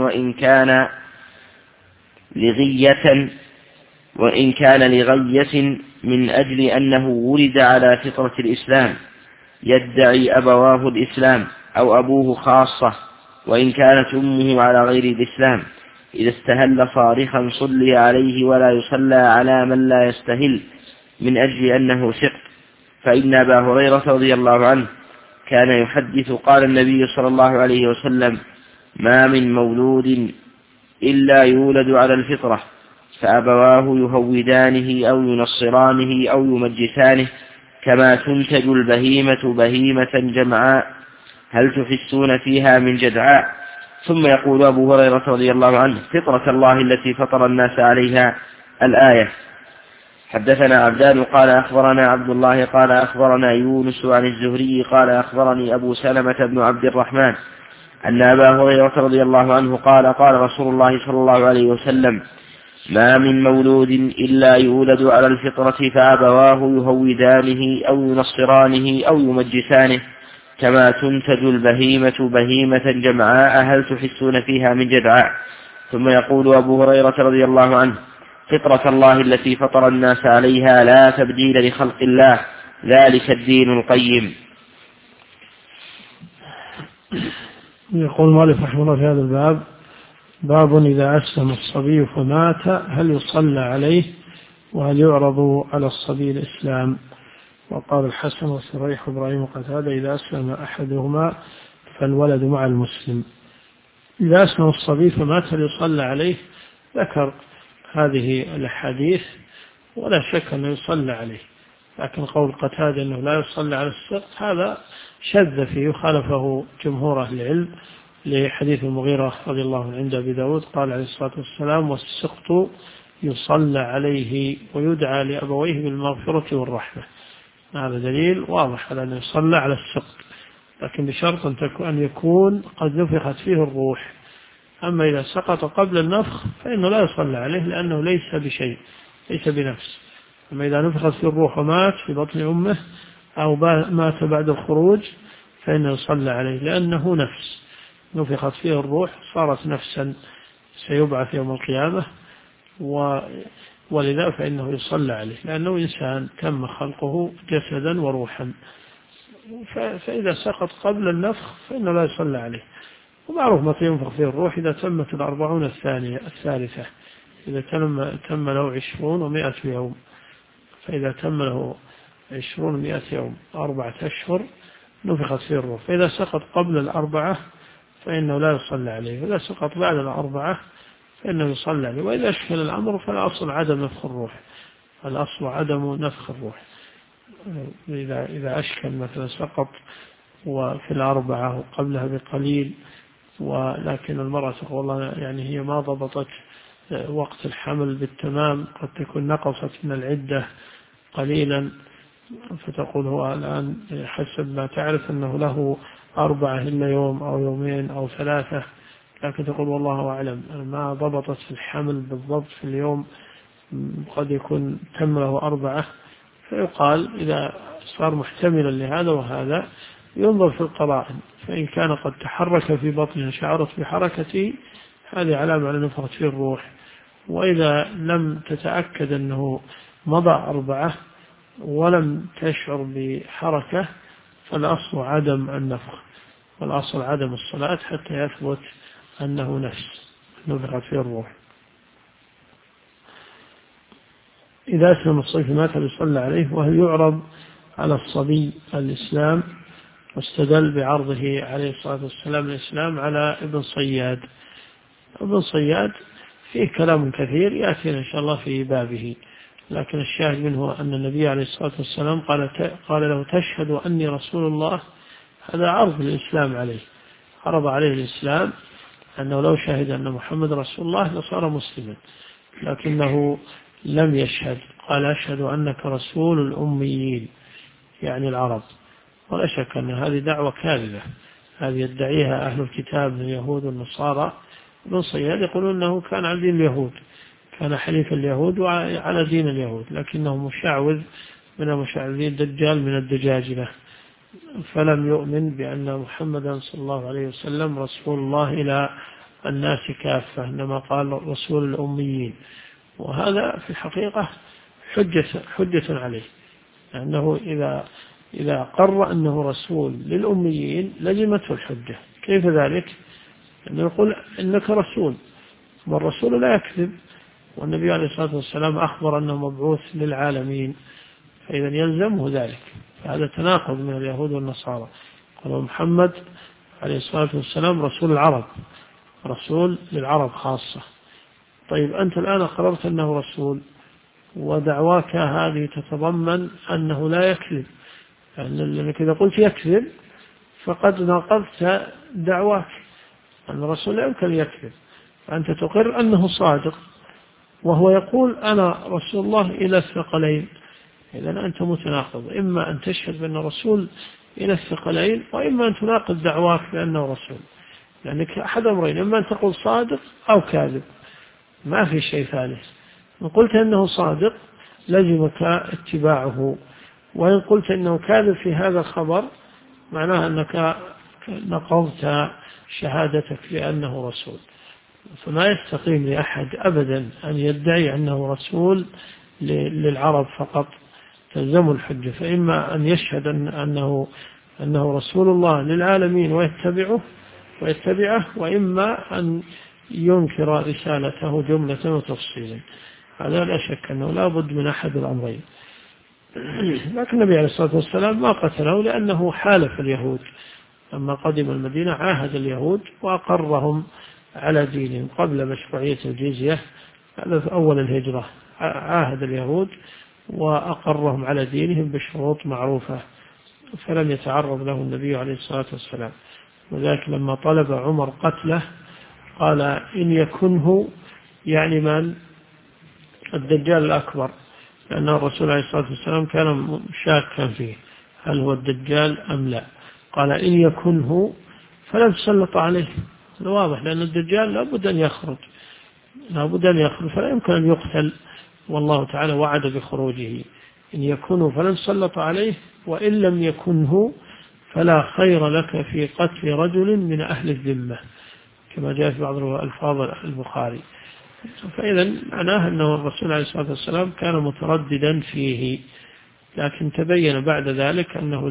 وإن كان لغية من أجل أنه ولد على فطرة الإسلام يدعي أبواه الإسلام أو أبوه خاصة، وإن كانت أمه على غير الإسلام إذا استهل صارخا صلي عليه ولا يصلى على من لا يستهل من أجل أنه سقط. فإن أبا هريرة رضي الله عنه كان يحدث قال النبي صلى الله عليه وسلم ما من مولود إلا يولد على الفطرة فأبواه يهودانه أو ينصرانه أو يمجسانه كما تنتج البهيمة بهيمة جمعاء هل تحسون فيها من جدعاء. ثم يقول أبو هريرة رضي الله عنه فطرة الله التي فطر الناس عليها الآية. حدثنا عبدان قال أخبرنا عبد الله قال أخبرنا يونس عن الزهري قال أخبرني أبو سلمة بن عبد الرحمن أن أبا هريرة رضي الله عنه قال رسول الله صلى الله عليه وسلم ما من مولود إلا يولد على الفطرة فأبواه يهودانه أو ينصرانه أو يمجسانه كما تنتج البهيمة بهيمة جمعاء هل تحسون فيها من جدعاء. ثم يقول أبو هريرة رضي الله عنه فطرة الله التي فطر الناس عليها لا تبديل لخلق الله ذلك الدين القيم. يقول مالك رحمه الله في هذا الباب باب إذا أسلم الصبي فمات هل يصلى عليه وهل يعرض على الصبي الإسلام. وقال الحسن والسريح وإبراهيم وقتادة إذا أسلم أحدهما فالولد مع المسلم. إذا أسلم الصبي فمات هل يصلى عليه؟ ذكر هذه الأحاديث ولا شك أنه يصلى عليه، لكن قول قتادة أنه لا يصلى على السقط هذا شذ فيه خالفه جمهور أهل العلم لحديث المغيرة رضي الله عنه عند أبي داود قال عليه الصلاة والسلام والسقط يصلى عليه ويدعى لأبويه بالمغفرة والرحمة. هذا دليل واضح على أنه يصلى على السقط، لكن بشرط أن يكون قد نفخت فيه الروح، أما إذا سقط قبل النفخ فإنه لا يصلى عليه لأنه ليس بشيء، ليس بنفس. أما إذا نفخت في الروح ومات في بطن أمه أو مات بعد الخروج فإنه يصلى عليه لأنه نفس، نفخت فيه الروح صارت نفسا سيبعث يوم القيامة، ولذا فإنه يصلى عليه لأنه إنسان تم خلقه جسدا وروحا. فإذا سقط قبل النفخ فإنه لا يصلى عليه. ومعروف متى ينفخ فيه الروح إذا تمت 40 الثالثة، إذا تم له 20 و100 يوم. فإذا تم له 20 و100 يوم 4 أشهر نفخت فيه الروح. فإذا سقط قبل 4 فإنه لا يصلى عليه، وإذا سقط بعد 4 فإنه يصلى عليه. وإذا أشكل الأمر فالأصل عدم نفخ الروح، الأصل عدم نفخ الروح. إذا أشكل مثلا سقط وفي 4 وقبلها بقليل، ولكن المرأة تقول الله يعني هي ما ضبطت وقت الحمل بالتمام، قد تكون نقصت من العدة قليلا، فتقول هو الآن حسب ما تعرف أنه له 4 إلا يوم أو يومين أو 3، لكن تقول والله أعلم ما ضبطت في الحمل بالضبط في اليوم، قد يكون تم له 4. فيقال إذا صار محتملا لهذا وهذا ينظر في القرائن، فإن كان قد تحرك في بطنه شعرت بحركته هذه علامة على نفخة فيه الروح. وإذا لم تتأكد أنه مضى 4 ولم تشعر بحركة فالأصل عدم النفخ، والأصل عدم الصلاة حتى يثبت أنه نفخت فيه الروح. إذا أسلم الصبي مات يصلى عليه. وهل يعرض على الصبي الإسلام؟ واستدل بعرضه عليه الصلاة والسلام الإسلام على ابن صياد. ابن صياد فيه كلام كثير يأتينا إن شاء الله في بابه، لكن الشاهد منه أن النبي عليه الصلاة والسلام قال له تشهد أني رسول الله. هذا عرض الإسلام عليه، عرض عليه الإسلام أنه لو شهد أن محمد رسول الله لصار مسلما، لكنه لم يشهد، قال أشهد أنك رسول الأميين يعني العرب. ولا شك أن هذه دعوة كاذبة، هذه يدعيها أهل الكتاب من اليهود والنصارى. ابن صياد يقولون أنه كان على دين اليهود، كان حليف اليهود وعلى دين اليهود، لكنه مشعوذ من المشعوذين، دجال من الدجاجلة، فلم يؤمن بأن محمدا صلى الله عليه وسلم رسول الله إلى الناس كافة، إنما قال رسول الأميين. وهذا في الحقيقة حجة عليه، لأنه إذا قر أنه رسول للأميين لزمته الحجة. كيف ذلك؟ أنه يقول إنك رسول، والرسول لا يكذب، والنبي عليه الصلاة والسلام أخبر أنه مبعوث للعالمين، فإذا يلزمه ذلك. فهذا تناقض من اليهود والنصارى. قال محمد عليه الصلاة والسلام رسول العرب، رسول للعرب خاصة. طيب أنت الآن قررت أنه رسول، ودعواك هذه تتضمن أنه لا يكذب، لأنك إذا قلت يكذب فقد ناقضت دعواك، أن الرسول لا يمكن يكذب. فأنت تقر أنه صادق وهو يقول أنا رسول الله إلى الثقلين، إذا أنت متناقض، إما أن تشهد بأن رسول إلى الثقلين، وإما أن تناقض دعواك بأنه رسول، لأنك أحد أمرين، إما أن تقول صادق أو كاذب، ما في شيء ثالث. إن قلت أنه صادق لزمك اتباعه، وإن قلت أنه كاذب في هذا الخبر معناه أنك نقضت شهادتك بأنه رسول. فما يستقيم لأحد أبدا أن يدعي أنه رسول للعرب فقط، تلزم الحجة. فإما أن يشهد أنه رسول الله للعالمين ويتبعه، وإما أن ينكر رسالته جملة وتفصيلا. هذا لا شك أنه لا بد من أحد الأمرين. لكن النبي عليه الصلاة والسلام ما قتله لأنه حالف اليهود، لما قدم المدينة عاهد اليهود وأقرهم على دينهم قبل مشروعية الجزية، هذا في أول الهجرة، عاهد اليهود وأقرهم على دينهم بشروط معروفة، فلم يتعرض له النبي عليه الصلاة والسلام. وذلك لما طلب عمر قتله قال إن يكنه يعني من الدجال الأكبر، لأن الرسول عليه الصلاة والسلام كان شاكا فيه هل هو الدجال أم لا. قال إن يكنه فلا تسلط عليه، واضح، لأن الدجال لابد أن يخرج فلا يمكن أن يقتل، والله تعالى وعد بخروجه. إن يكونه فلن سلط عليه، وإن لم يكنه فلا خير لك في قتل رجل من أهل الذمة، كما جاء في بعض الألفاظ البخاري. فإذا معناه أنه الرسول عليه الصلاة والسلام كان مترددا فيه، لكن تبين بعد ذلك أنه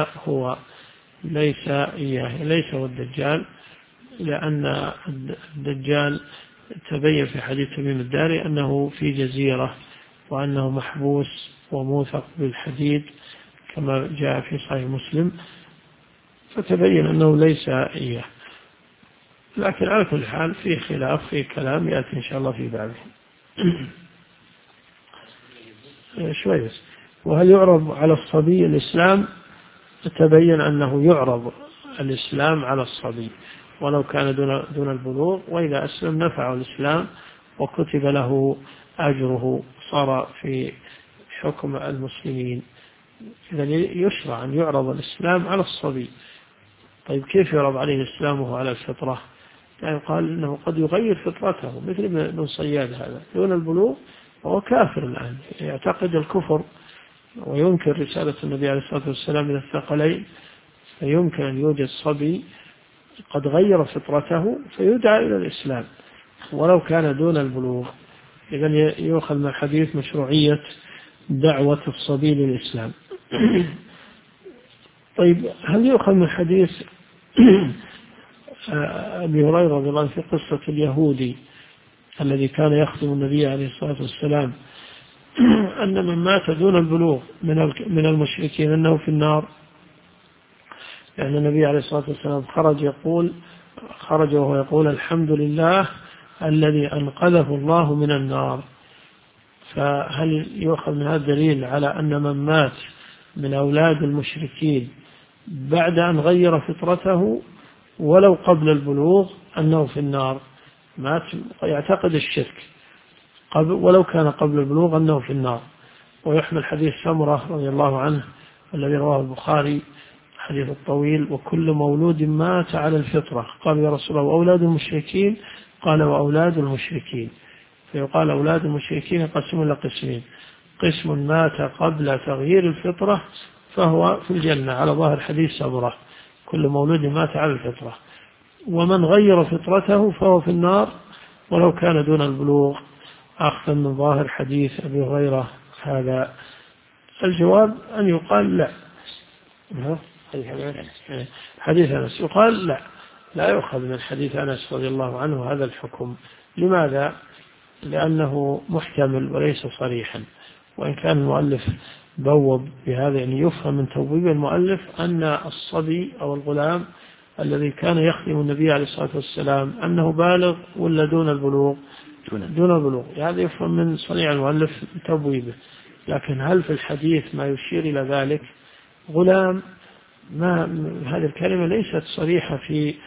ليس هو الدجال، لأن الدجال تبين في حديث تميم الداري أنه في جزيرة، وأنه محبوس وموثق بالحديد كما جاء في صحيح مسلم، فتبين أنه ليس إياه. لكن على كل حال في خلاف، في كلام يأتي إن شاء الله في بعده. شوية. وهل يعرض على الصبي الإسلام؟ تبين أنه يعرض الإسلام على الصبي ولو كان دون البلوغ، وإذا أسلم نفعه الإسلام وكتب له أجره، صار في حكم المسلمين. إذا يشرع أن يعرض الإسلام على الصبي. طيب كيف يعرض عليه الإسلام وهو على الفطرة؟ يعني قال إنه قد يغير فطرته، مثل ابن صياد هذا دون البلوغ وهو كافر الآن، يعتقد الكفر وينكر رسالة النبي عليه الصلاة والسلام من الثقلين، فيمكن أن يوجد صبي قد غير فطرته فيدعى إلى الإسلام ولو كان دون البلوغ. إذن يؤخذ من الحديث مشروعية دعوة الصبي للإسلام. طيب هل يؤخذ من حديث أبي هريرة رضي الله عنه في قصة اليهودي الذي كان يخدم النبي عليه الصلاة والسلام أن من مات دون البلوغ من المشركين أنه في النار؟ لأن النبي عليه الصلاة والسلام خرج وهو يقول الحمد لله الذي أنقذه الله من النار. فهل يؤخذ من هذا الدليل على أن من مات من أولاد المشركين بعد أن غير فطرته ولو قبل البلوغ أنه في النار؟ مات يعتقد الشرك ولو كان قبل البلوغ أنه في النار. ويحمل حديث سمرة رضي الله عنه الذي رواه البخاري، حديث الطويل: وكل مولود مات على الفطرة. قال يا رسول الله وأولاد المشركين؟ قال وأولاد المشركين. فيقال أولاد المشركين يقسمون إلى قسمين: قسم مات قبل تغيير الفطرة فهو في الجنة على ظاهر حديث سمرة، كل مولود مات على الفطرة، ومن غير فطرته فهو في النار ولو كان دون البلوغ، أخذا من ظاهر حديث أبي هريرة هذا. الجواب أن يقال لا، حديث أنس يقال لا يؤخذ من حديث أنس رضي الله عنه هذا الحكم. لماذا؟ لأنه محتمل وليس صريحا، وإن كان المؤلف بوب بهذا، يعني يفهم من توبيب المؤلف أن الصبي أو الغلام الذي كان يخدم النبي عليه الصلاة والسلام أنه بالغ ولا دون البلوغ؟ دون البلوغ. هذا يفهم من صنيع المؤلف توبيبه. لكن هل في الحديث ما يشير إلى ذلك؟ غلام، ما هذه الكلمة ليست صريحة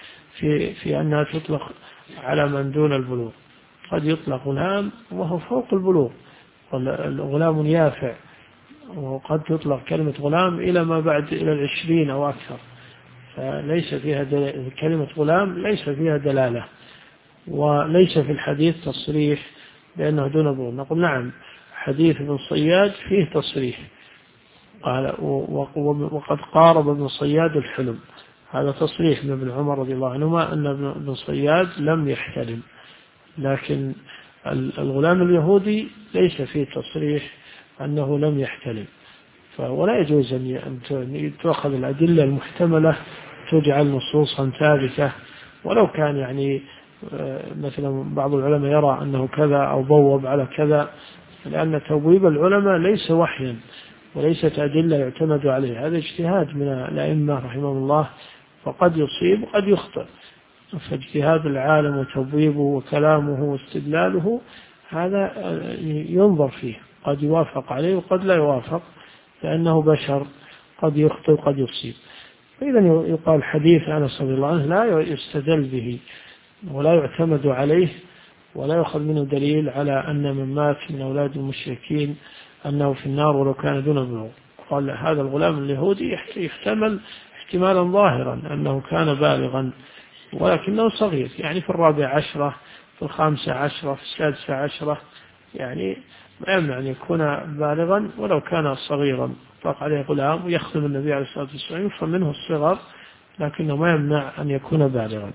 في أنها تطلق على من دون البلوغ. قد يطلق غلام وهو فوق البلوغ، غلام يافع، وقد تطلق كلمة غلام إلى ما بعد إلى 20 أو أكثر، فليس فيها كلمة غلام ليس فيها دلالة، وليس في الحديث تصريح بأنه دون البلوغ. نقول نعم، حديث ابن صياد فيه تصريح، قال وقد قارب ابن صياد الحلم، هذا تصريح من ابن عمر رضي الله عنهما أن ابن صياد لم يحتلم. لكن الغلام اليهودي ليس فيه تصريح أنه لم يحتلم، ولا يجوز أن تأخذ الأدلة المحتملة تجعل نصوصا ثابتة، ولو كان يعني مثلا بعض العلماء يرى أنه كذا أو بوب على كذا، لأن توبيب العلماء ليس وحيا وليست أدلة يعتمد عليه، هذا اجتهاد من الأئمة رحمه الله، فقد يصيب وقد يخطئ. فاجتهاد العالم وتوبيبه وكلامه واستدلاله هذا ينظر فيه، قد يوافق عليه وقد لا يوافق، لأنه بشر قد يخطئ وقد يصيب. فإذا يقال حديث أنس رضي الله عنه لا يستدل به ولا يعتمد عليه ولا يأخذ منه دليل على أن من مات من أولاد المشركين أنه في النار ولو كان دون البلوغ. قال هذا الغلام اليهودي يحتمل احتمالا ظاهرا أنه كان بالغا ولكنه صغير، يعني في 14، في 15، في 16، يعني ما يمنع أن يكون بالغا ولو كان صغيرا. طلق عليه غلام ويخدم النبي عليه الصلاة والسلام فمنه الصغر، لكنه ما يمنع أن يكون بالغا.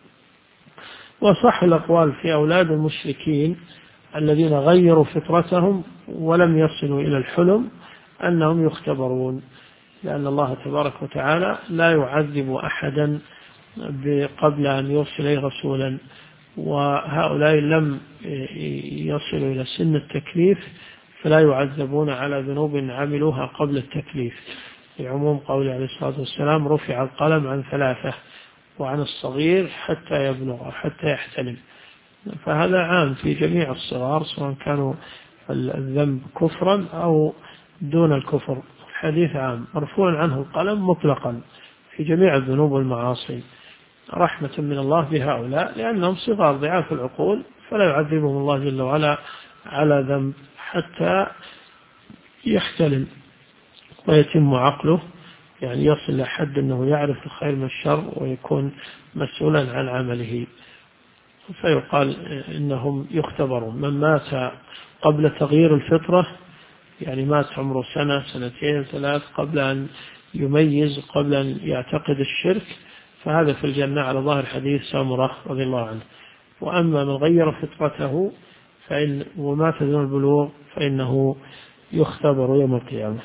وصح الأقوال في أولاد المشركين الذين غيروا فطرتهم ولم يصلوا إلى الحلم أنهم يختبرون، لأن الله تبارك وتعالى لا يعذب أحدا قبل أن يرسل إليه رسولا، وهؤلاء لم يصلوا إلى سن التكليف فلا يعذبون على ذنوب عملوها قبل التكليف، لعموم قوله عليه الصلاة والسلام: رفع القلم عن 3، وعن الصغير حتى يبلغ حتى يحتلم. فهذا عام في جميع الصغار سواء كانوا الذنب كفرا أو دون الكفر. الحديث عام مرفوع عنه القلم مطلقا في جميع الذنوب والمعاصي، رحمة من الله بهؤلاء لأنهم صغار ضعاف العقول، فلا يعذبهم الله جل وعلا على ذنب حتى يحتلم ويتم عقله، يعني يصل لحد أنه يعرف الخير من الشر ويكون مسؤولا عن عمله، فيقال إنهم يختبرون. من مات قبل تغيير الفطرة، يعني مات عمره 1، 2، 3 قبل أن يميز، قبل أن يعتقد الشرك، فهذا في الجنة على ظاهر حديث سامرة رضي الله عنه. وأما من غير فطرته ومات دون البلوغ فإنه يختبر يوم القيامة.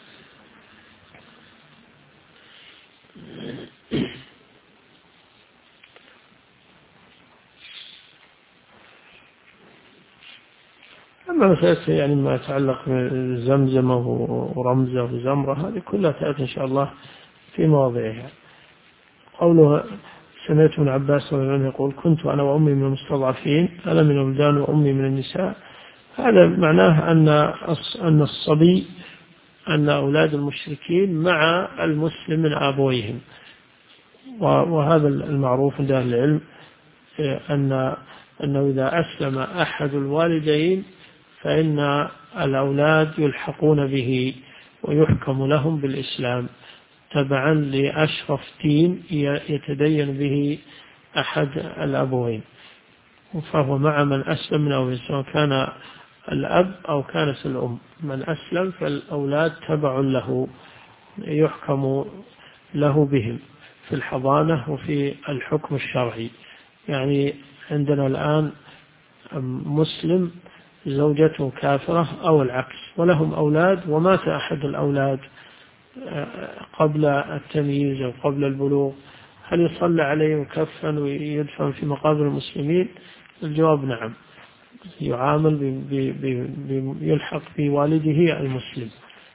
أما مسألة يعني ما يتعلق بزمزم ورمزة وزمرة هذه كلها تأتي إن شاء الله في مواضعها. قوله: سمعت ابن عباس رضي الله عنه يقول: كنت أنا وأمي من المستضعفين، أنا من الولدان وأمي من النساء. هذا معناه أن الصبي، أن أولاد المشركين مع المسلم من أبويهم، وهذا المعروف عند أهل العلم أنه إذا أسلم أحد الوالدين فإن الأولاد يلحقون به ويحكم لهم بالإسلام تبعا لأشرف دين يتدين به أحد الأبوين، فهو مع من أسلم من أبوين سواء كان الأب أو كانت الأم. من أسلم فالأولاد تبع له يحكم له بهم في الحضانة وفي الحكم الشرعي. يعني عندنا الآن مسلم زوجته كافرة أو العكس ولهم أولاد ومات أحد الأولاد قبل التمييز أو قبل البلوغ، هل يصلى عليه ويكفن ويدفن في مقابر المسلمين؟ الجواب نعم، يعامل يلحق بوالده المسلم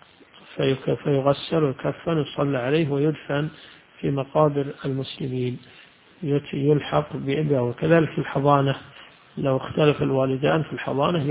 فيغسل ويكفن ويصلى عليه ويدفن في مقابر المسلمين، يلحق بأبيه. وكذلك في الحضانة لو اختلف الوالدان في الحضانة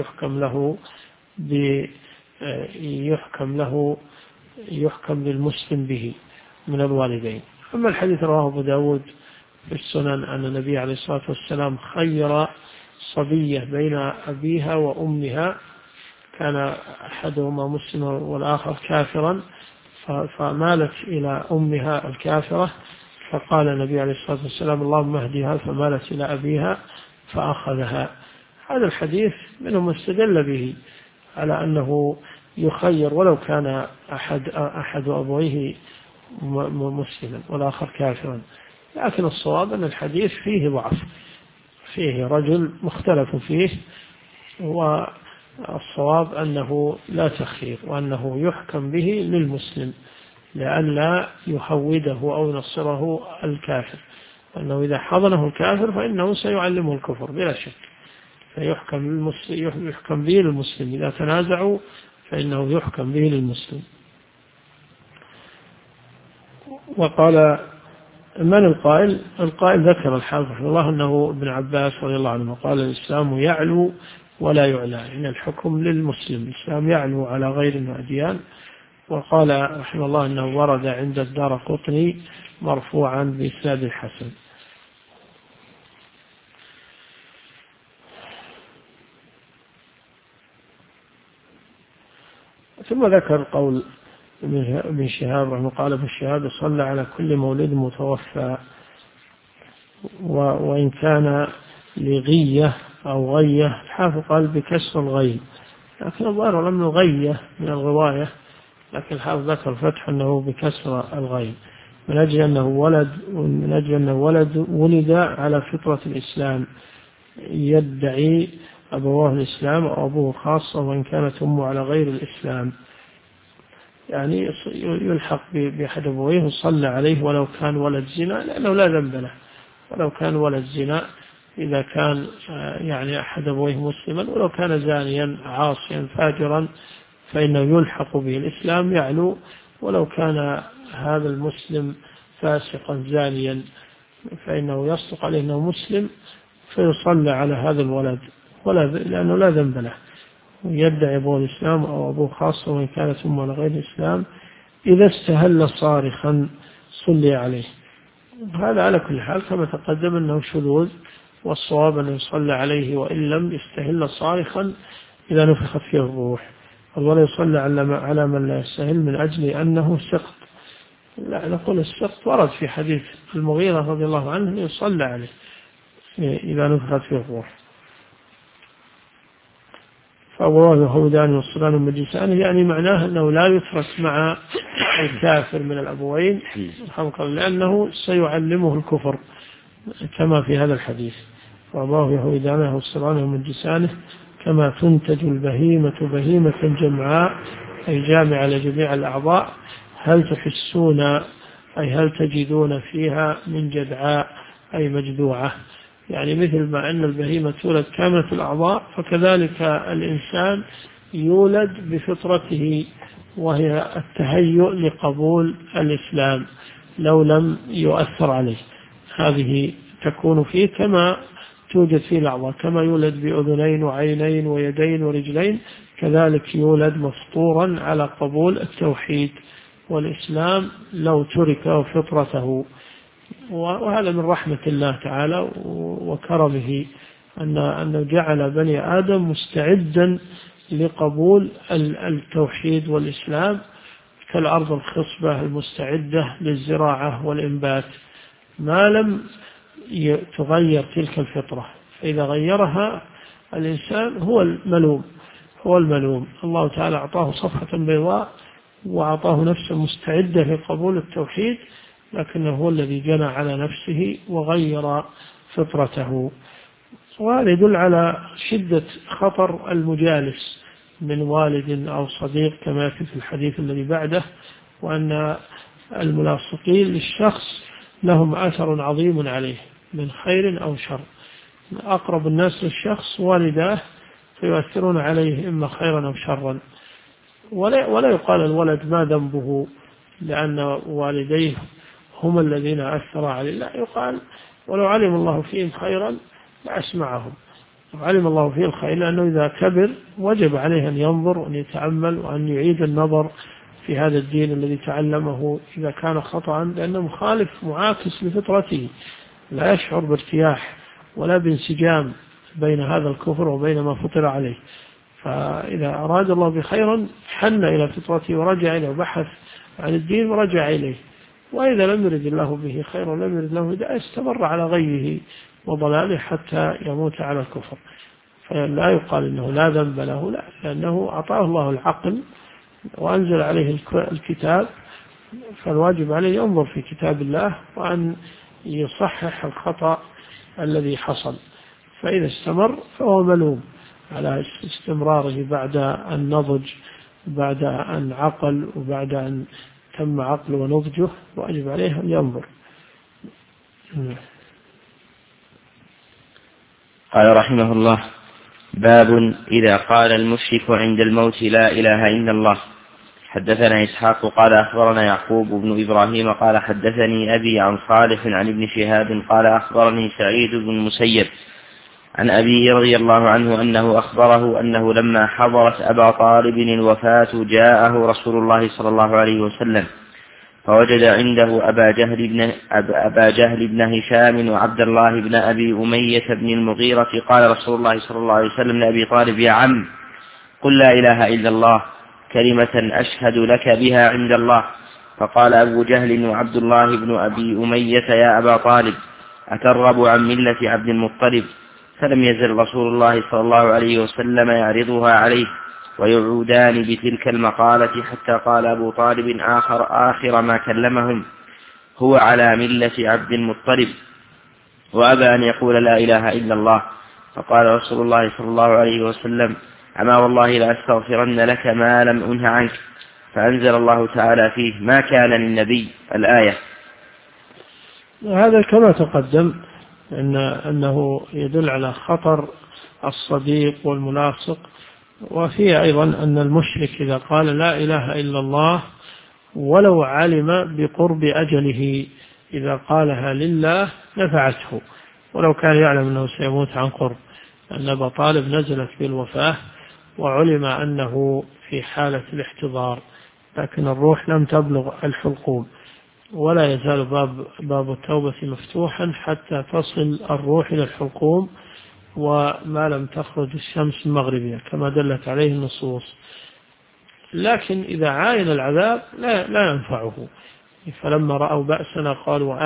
يحكم للمسلم به من الوالدين. أما الحديث رواه أبو داود في السنن أن النبي عليه الصلاة والسلام خير صبية بين أبيها وأمها، كان أحدهما مسلما والآخر كافرا، فمالت إلى أمها الكافرة، فقال النبي عليه الصلاة والسلام: اللهم اهدها، فمالت إلى أبيها فأخذها. هذا الحديث منهم استدل به على أنه يخير ولو كان أحد أبويه مسلما والآخر كافرا، لكن الصواب أن الحديث فيه ضعف، فيه رجل مختلف فيه، والصواب أنه لا تخير وأنه يحكم به للمسلم لئلا يهوده أو ينصره الكافر، أنه إذا حضنه الكافر فإنه سيعلمه الكفر بلا شك، فيحكم به للمسلم. إذا تنازعوا فإنه يحكم به للمسلم. وقال: من القائل؟ القائل ذكر الحافظ رحمه الله أنه ابن عباس رضي الله عنه قال: الإسلام يعلو ولا يعلى، إن الحكم للمسلم، الإسلام يعلو على غير الأديان. وقال رحمه الله أنه ورد عند الدارقطني مرفوعا بإسناد الحسن. ثم ذكر قول ابن شهاب رحمه، قال: في الشهادة: صلى على كل مولود متوفى وإن كان لغية أو غية الحافظ قال بكسر الغين، لكن الظاهر أنه غية من الغواية، لكن الحافظ ذكر الفتح أنه بكسر الغين من أجل أنه ولد على فطرة الإسلام، يدعي أبواه الإسلام أو أبوه خاصة وإن كانت أمه على غير الإسلام، يعني يلحق بأحد أبويه وصلى عليه ولو كان ولد زنا، لأنه لا ذنب له، ولو كان ولد زنا إذا كان يعني أحد أبويه مسلما، ولو كان زانيا عاصيا فاجرا فإنه يلحق به، الإسلام يعلو، ولو كان هذا المسلم فاسقا زانيا فإنه يصدق عليه أنه مسلم فيصلى على هذا الولد لأنه لا ذنب له، ويدعي أبوه الإسلام أو أبوه خاصة وإن كانت أمه على غير الإسلام، إذا استهل صارخا صلي عليه. هذا على كل حال كما تقدم أنه شذوذ، والصواب أن يصلى عليه وإن لم يستهل صارخا إذا نفخت فيه الروح، ولا يصلى على من لا يستهل من أجل أنه سقط، لا نقول السقط ورد في حديث المغيرة رضي الله عنه أن يصلى عليه إذا نفخت فيه الروح. فأبواه يهودان والصلان والمجوسان، يعني معناه أنه لا يترك مع الكافر من الأبوين لأنه سيعلمه الكفر كما في هذا الحديث، وأبواه يهودان والصلان والمجوسان كما تنتج البهيمة بهيمة جمعاء أي جامعة لجميع الأعضاء، هل تحسون أي هل تجدون فيها من جدعاء أي مجدوعة، يعني مثل ما أن البهيمة تولد كاملة الأعضاء فكذلك الإنسان يولد بفطرته وهي التهيؤ لقبول الإسلام لو لم يؤثر عليه، هذه تكون فيه كما توجد فيه الأعضاء، كما يولد بأذنين وعينين ويدين ورجلين كذلك يولد مفطورا على قبول التوحيد والإسلام لو ترك فطرته. وهذا من رحمة الله تعالى وكرمه أنه جعل بني آدم مستعدا لقبول التوحيد والإسلام كالأرض الخصبة المستعدة للزراعة والإنبات ما لم تغير تلك الفطرة، فإذا غيرها الإنسان هو الملوم. الله تعالى أعطاه صفحة بيضاء وأعطاه نفسا مستعدة لقبول التوحيد، لكنه هو الذي جنى على نفسه وغير فطرته. وهذا يدل على شدة خطر المجالس من والد أو صديق كما في الحديث الذي بعده، وأن الملاصقين للشخص لهم أثر عظيم عليه من خير أو شر، أقرب الناس للشخص والداه فيؤثرون عليه إما خيرا أو شرا، ولا يقال الولد ما ذنبه لأن والديه هم الذين أثر عليه، لا يقال ولو علم الله فيهم خيرا لأسمعهم، علم الله فيه الخير لأنه إذا كبر وجب عليه أن ينظر وأن يتأمل وأن يعيد النظر في هذا الدين الذي تعلمه إذا كان خطأ، لأنه مخالف معاكس لفطرته، لا يشعر بارتياح ولا بانسجام بين هذا الكفر وبين ما فطر عليه، فإذا أراد الله بخيرا حن إلى فطرته ورجع إليه وبحث عن الدين ورجع إليه، وإذا لم يرد الله به خير ولم يرد له هداية استمر على غيه وضلاله حتى يموت على الكفر. فلا يقال إنه لا ذنب له، لا، لأنه أعطاه الله العقل وأنزل عليه الكتاب، فالواجب عليه ينظر في كتاب الله وأن يصحح الخطأ الذي حصل، فإذا استمر فهو ملوم على استمراره بعد أن نضج، بعد أن عقل، وبعد أن تم عقله ونضجه، واجب عليه أن ينظر. قال رحمه الله: باب إذا قال المشرك عند الموت لا إله إلا الله. حدثنا إسحاق قال أخبرنا يعقوب بن إبراهيم قال حدثني أبي عن صالح عن ابن شهاب قال أخبرني سعيد بن المسيب عن أبي رضي الله عنه أنه أخبره أنه لما حضرت أبا طالب الوفاة جاءه رسول الله صلى الله عليه وسلم فوجد عنده أبا جهل بن هشام وعبد الله بن أبي أمية بن المغيرة. قال رسول الله صلى الله عليه وسلم لأبي طالب: يا عم، قل لا إله إلا الله كلمة أشهد لك بها عند الله. فقال أبو جهل وعبد الله بن أبي أمية: يا أبا طالب، أترغب عن ملة عبد المطلب؟ فلم يزل رسول الله صلى الله عليه وسلم يعرضها عليه ويعودان بتلك المقالة حتى قال أبو طالب آخر ما كلمهم: هو على ملة عبد المطلب، وأبى أن يقول لا إله إلا الله. فقال رسول الله صلى الله عليه وسلم: أما والله لأستغفرن لك ما لم أنه عنك. فأنزل الله تعالى فيه: ما كان للنبي، الآية. هذا كما تقدم أنه يدل على خطر الصديق والملاصق، وفيه أيضا أن المشرك إذا قال لا إله إلا الله ولو علم بقرب أجله إذا قالها لله نفعته، ولو كان يعلم أنه سيموت عن قرب. أن أبا طالب نزلت بالوفاة وعلم أنه في حالة الاحتضار، لكن الروح لم تبلغ الحلقوم، ولا يزال باب التوبة مفتوحا حتى تصل الروح إلى الحلقوم وما لم تخرج الشمس المغربية كما دلت عليه النصوص. لكن إذا عاين العذاب لا ينفعه. فلما رأوا بأسنا قالوا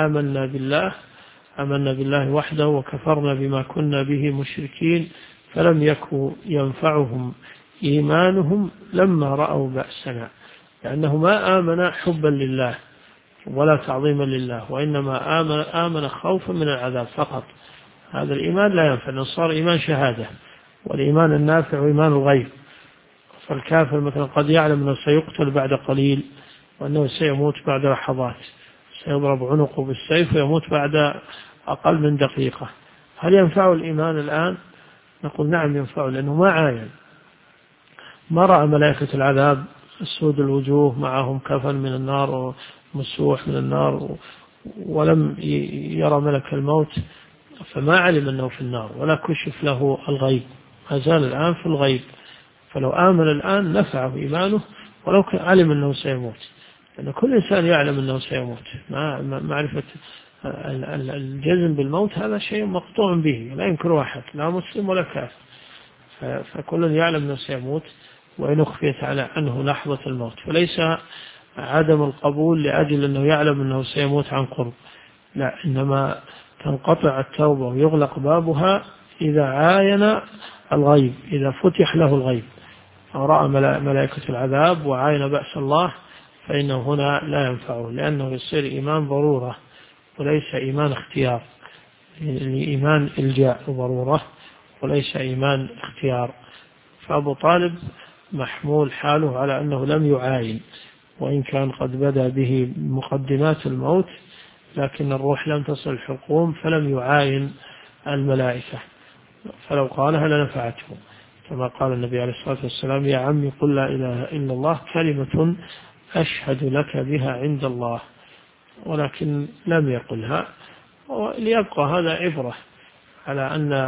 آمنا بالله وحده وكفرنا بما كنا به مشركين، فلم يكن ينفعهم إيمانهم لما رأوا بأسنا، لأنه ما آمن حبا لله ولا تعظيما لله، وإنما آمن خوفا من العذاب فقط. هذا الإيمان لا ينفع، صار إيمان شهادة، والإيمان النافع إيمان الغيب. فالكافر مثلا قد يعلم أنه سيقتل بعد قليل وأنه سيموت بعد لحظات، سيضرب عنقه بالسيف ويموت بعد أقل من دقيقة. هل ينفع الإيمان الآن؟ نقول نعم ينفع، لأنه ما عاين، ما رأى ملائكة العذاب السود الوجوه معهم كفن من النار ومسوح من النار، ولم يرى ملك الموت، فما علم أنه في النار ولا كشف له الغيب، ما زال الآن في الغيب. فلو آمن الآن نفعه إيمانه ولو علم أنه سيموت، لأن كل إنسان يعلم أنه سيموت. معرفة الجزم بالموت هذا شيء مقطوع به لا ينكره أحد، لا مسلم ولا كافر. فكل يعلم أنه سيموت وإن أخفيت عنه لحظة الموت. فليس عدم القبول لأجل أنه يعلم أنه سيموت عن قرب، لا، إنما تنقطع التوبة ويغلق بابها إذا عاين الغيب، إذا فتح له الغيب أو رأى ملائكة العذاب وعاين بأس الله، فإنه هنا لا ينفعه، لأنه يصير إيمان ضرورة وليس إيمان اختيار. الإيمان إلجاء ضرورة وليس إيمان اختيار. فأبو طالب محمول حاله على أنه لم يعاين، وإن كان قد بدأ به مقدمات الموت، لكن الروح لم تصل الحلقوم فلم يعاين الملائكة، فلو قالها لنفعته، كما قال النبي عليه الصلاة والسلام: يا عمي قل لا إله إلا الله كلمة أشهد لك بها عند الله، ولكن لم يقلها. وليبقى هذا عبرة على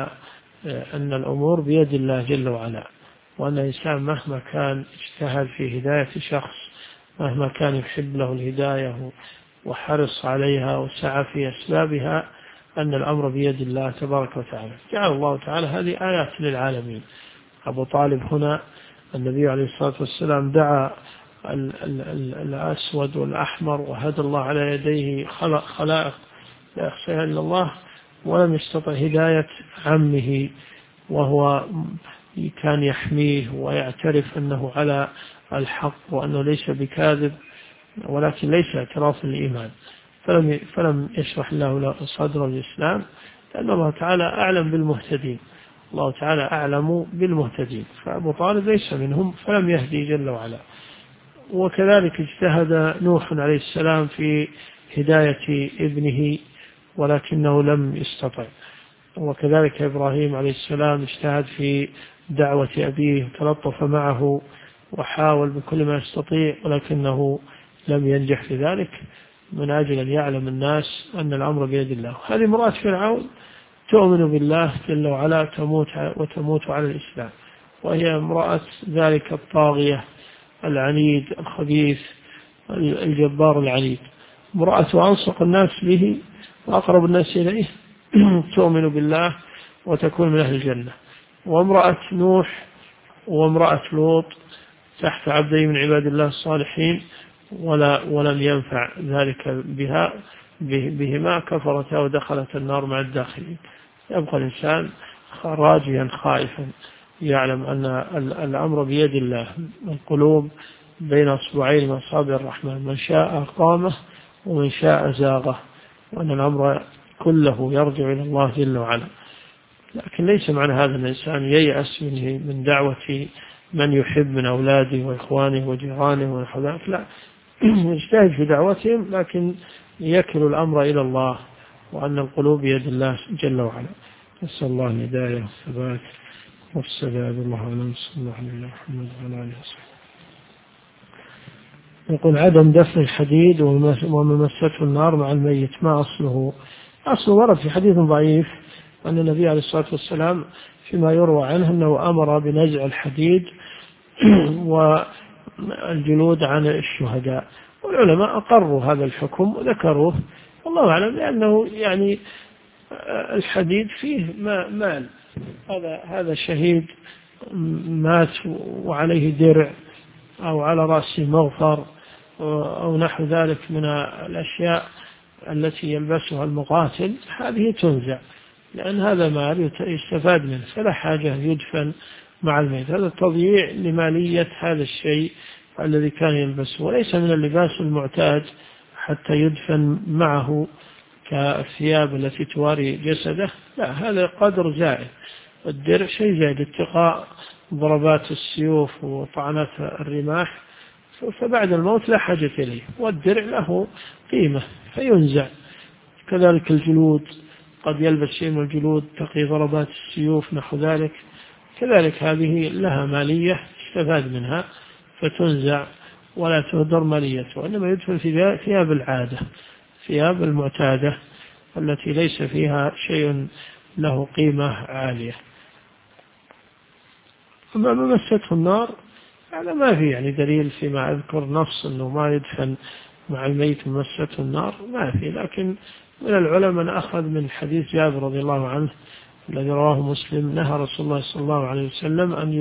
أن الأمور بيد الله جل وعلا، وأن الإنسان مهما كان اجتهد في هداية شخص، مهما كان يحب له الهداية وحرص عليها وسعى في أسبابها، أن الأمر بيد الله تبارك وتعالى. جعل الله تعالى هذه آيات للعالمين. أبو طالب هنا النبي عليه الصلاة والسلام دعا الأسود والأحمر وهدى الله على يديه خلائق لا يخشاها إلا الله، ولم يستطع هداية عمه وهو كان يحميه ويعترف أنه على الحق وأنه ليس بكاذب، ولكن ليس اعتراف الإيمان. فلم يشرح له صدر الإسلام، لأن الله تعالى أعلم بالمهتدين، الله تعالى أعلم بالمهتدين، فأبو طالب ليس منهم فلم يهدي جل وعلا. وكذلك اجتهد نوح عليه السلام في هداية ابنه ولكنه لم يستطع، وكذلك إبراهيم عليه السلام اجتهد في دعوة أبيه، تلطف معه وحاول بكل ما يستطيع ولكنه لم ينجح في ذلك، من أجل أن يعلم الناس أن الأمر بيد الله. هذه امرأة فرعون تؤمن بالله جل وعلا وتموت على الإسلام، وهي امرأة ذلك الطاغية العنيد الخبيث الجبار العنيد، امرأة أنصق الناس به وأقرب الناس إليه تؤمن بالله وتكون من أهل الجنة. وامرأة نوح وامرأة لوط تحت عبدين من عباد الله الصالحين ولم ينفع ذلك بها، بهما كفرتا ودخلت النار مع الداخلين. يبقى الإنسان راجيا خائفا يعلم أن الأمر بيد الله، القلوب بين أصبعين من أصابع الرحمن، من شاء قامه ومن شاء زاغه، وأن الأمر كله يرجع إلى الله جل وعلا. لكن ليس معنى هذا الإنسان ييأس من دعوة من يحب من أولاده وإخوانه وجيرانه ونحو ذلك، لا، يجتهد في دعوتهم لكن يكل الأمر إلى الله، وأن القلوب بيد الله جل وعلا. نسأل الله الهداية والثبات والسداد. الله أعلم. صلى الله عليه محمد وعلى آله وصحبه. يقول عدم دفن الحديد وممسته النار مع الميت، ما أصله؟ أصله ورد في حديث ضعيف أن النبي عليه الصلاة والسلام فيما يروى عنه أنه أمر بنزع الحديد والجلود عن الشهداء، والعلماء أقروا هذا الحكم وذكروه، والله أعلم، لأنه يعني الحديد فيه مال، هذا شهيد مات وعليه درع أو على رأسه مغفر أو نحو ذلك من الأشياء التي يلبسها المقاتل، هذه تنزع، لأن هذا مال يستفاد منه، فلا حاجة يدفن مع الميت. هذا تضييع لمالية هذا الشيء الذي كان يلبسه، وليس من اللباس المعتاد حتى يدفن معه كالثياب التي تواري جسده، لا، هذا قدر زائد. الدرع شيء زائد، اتقاء ضربات السيوف وطعنات الرماح، فبعد الموت لا حاجة إليه، والدرع له قيمة فينزع. كذلك الجلود، قد يلبس شيء من الجلود تقي ضربات السيوف نحو ذلك، كذلك هذه لها مالية استفاد منها فتنزع ولا تهدر ماليته، وإنما يدفن في ثياب العادة، ثياب المعتادة التي ليس فيها شيء له قيمة عالية. أما مسته النار هذا ما في يعني دليل فيما أذكر نص أنه ما يدفن مع الميت مسته النار، ما في، لكن من العلماء من أخذ من حديث جابر رضي الله عنه الذي رواه مسلم، نهى رسول الله صلى الله عليه وسلم أن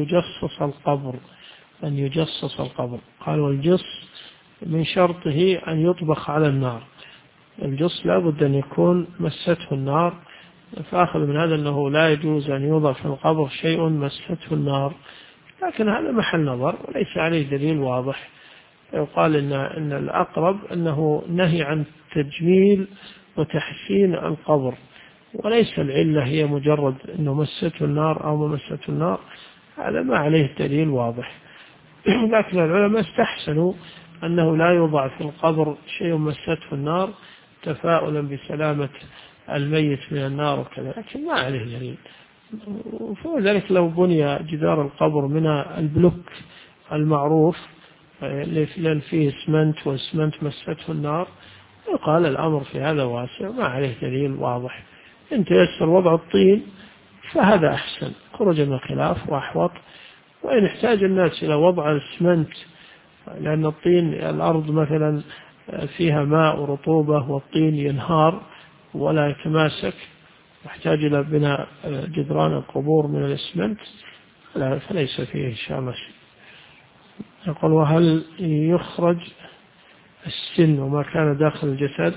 يجصص القبر، قال والجص من شرطه أن يطبخ على النار، الجص لا بد أن يكون مسته النار، فأخذ من هذا أنه لا يجوز أن يوضع في القبر شيء مسته النار، لكن هذا محل نظر وليس عليه دليل واضح. يقال إن الأقرب أنه نهي عن تجميل وتحسين القبر، وليس العلة هي مجرد أنه مسته النار أو ما مسته النار، هذا ما عليه دليل واضح. لكن العلماء استحسنوا أنه لا يوضع في القبر شيء مسته النار تفاؤلا بسلامة الميت من النار وكذا، لكن ما عليه دليل. فذلك لو بني جدار القبر من البلوك المعروف لأن فيه اسمنت واسمنت مسته النار، يقال الأمر في هذا واسع، ما عليه دليل واضح. إن تيسر وضع الطين فهذا أحسن، خرج من الخلاف وأحوط. وإن احتاج الناس إلى وضع الاسمنت، لأن الطين الأرض مثلا فيها ماء ورطوبة والطين ينهار ولا يتماسك، يحتاج إلى بناء جدران القبور من الاسمنت، فليس فيه إن شاء الله شيء. يقول وهل يخرج السن وما كان داخل الجسد؟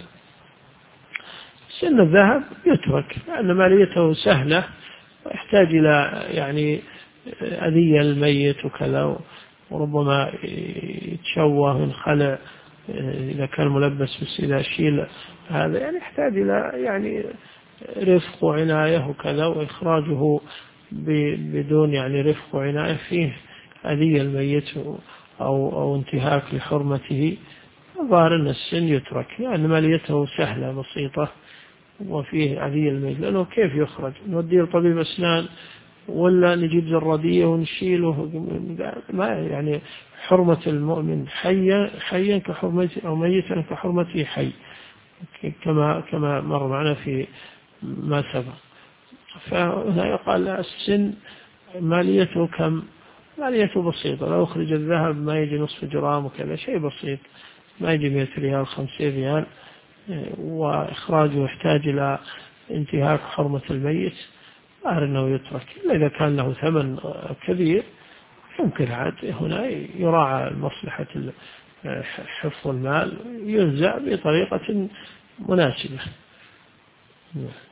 سن الذهب يترك لأن ماليته سهلة، ويحتاج إلى يعني أذية الميت وكذا، وربما يتشوه وينخلع إذا كان ملبس بالسلاح شيل هذا، يعني يحتاج إلى يعني رفق وعناية وكذا، وإخراجه بدون يعني رفق وعناية فيه أذية الميت أو انتهاك لحرمته. ظاهر أن السن يترك لأن ماليته سهلة بسيطة وفيه أذية الميت، لأنه كيف يخرج؟ نوديه طبيب أسنان ولا نجيب زرادية ونشيله؟ ما يعني حرمة المؤمن حيا كحرمته أو ميتا كحرمته حي، كما مر معنا في ما سبق. فهنا يقال السن ماليته كم؟ ماليته بسيطة، لو أخرج الذهب ما يجي نصف جرام وكذا، شيء بسيط، ما يجي 100 ريال 50 ريال، وإخراجه يحتاج إلى انتهاك حرمة الميت، ظاهر أنه يترك. إلا إذا كان له ثمن كبير يمكن عاد هنا يراعى مصلحة حفظ المال، ينزع بطريقة مناسبة.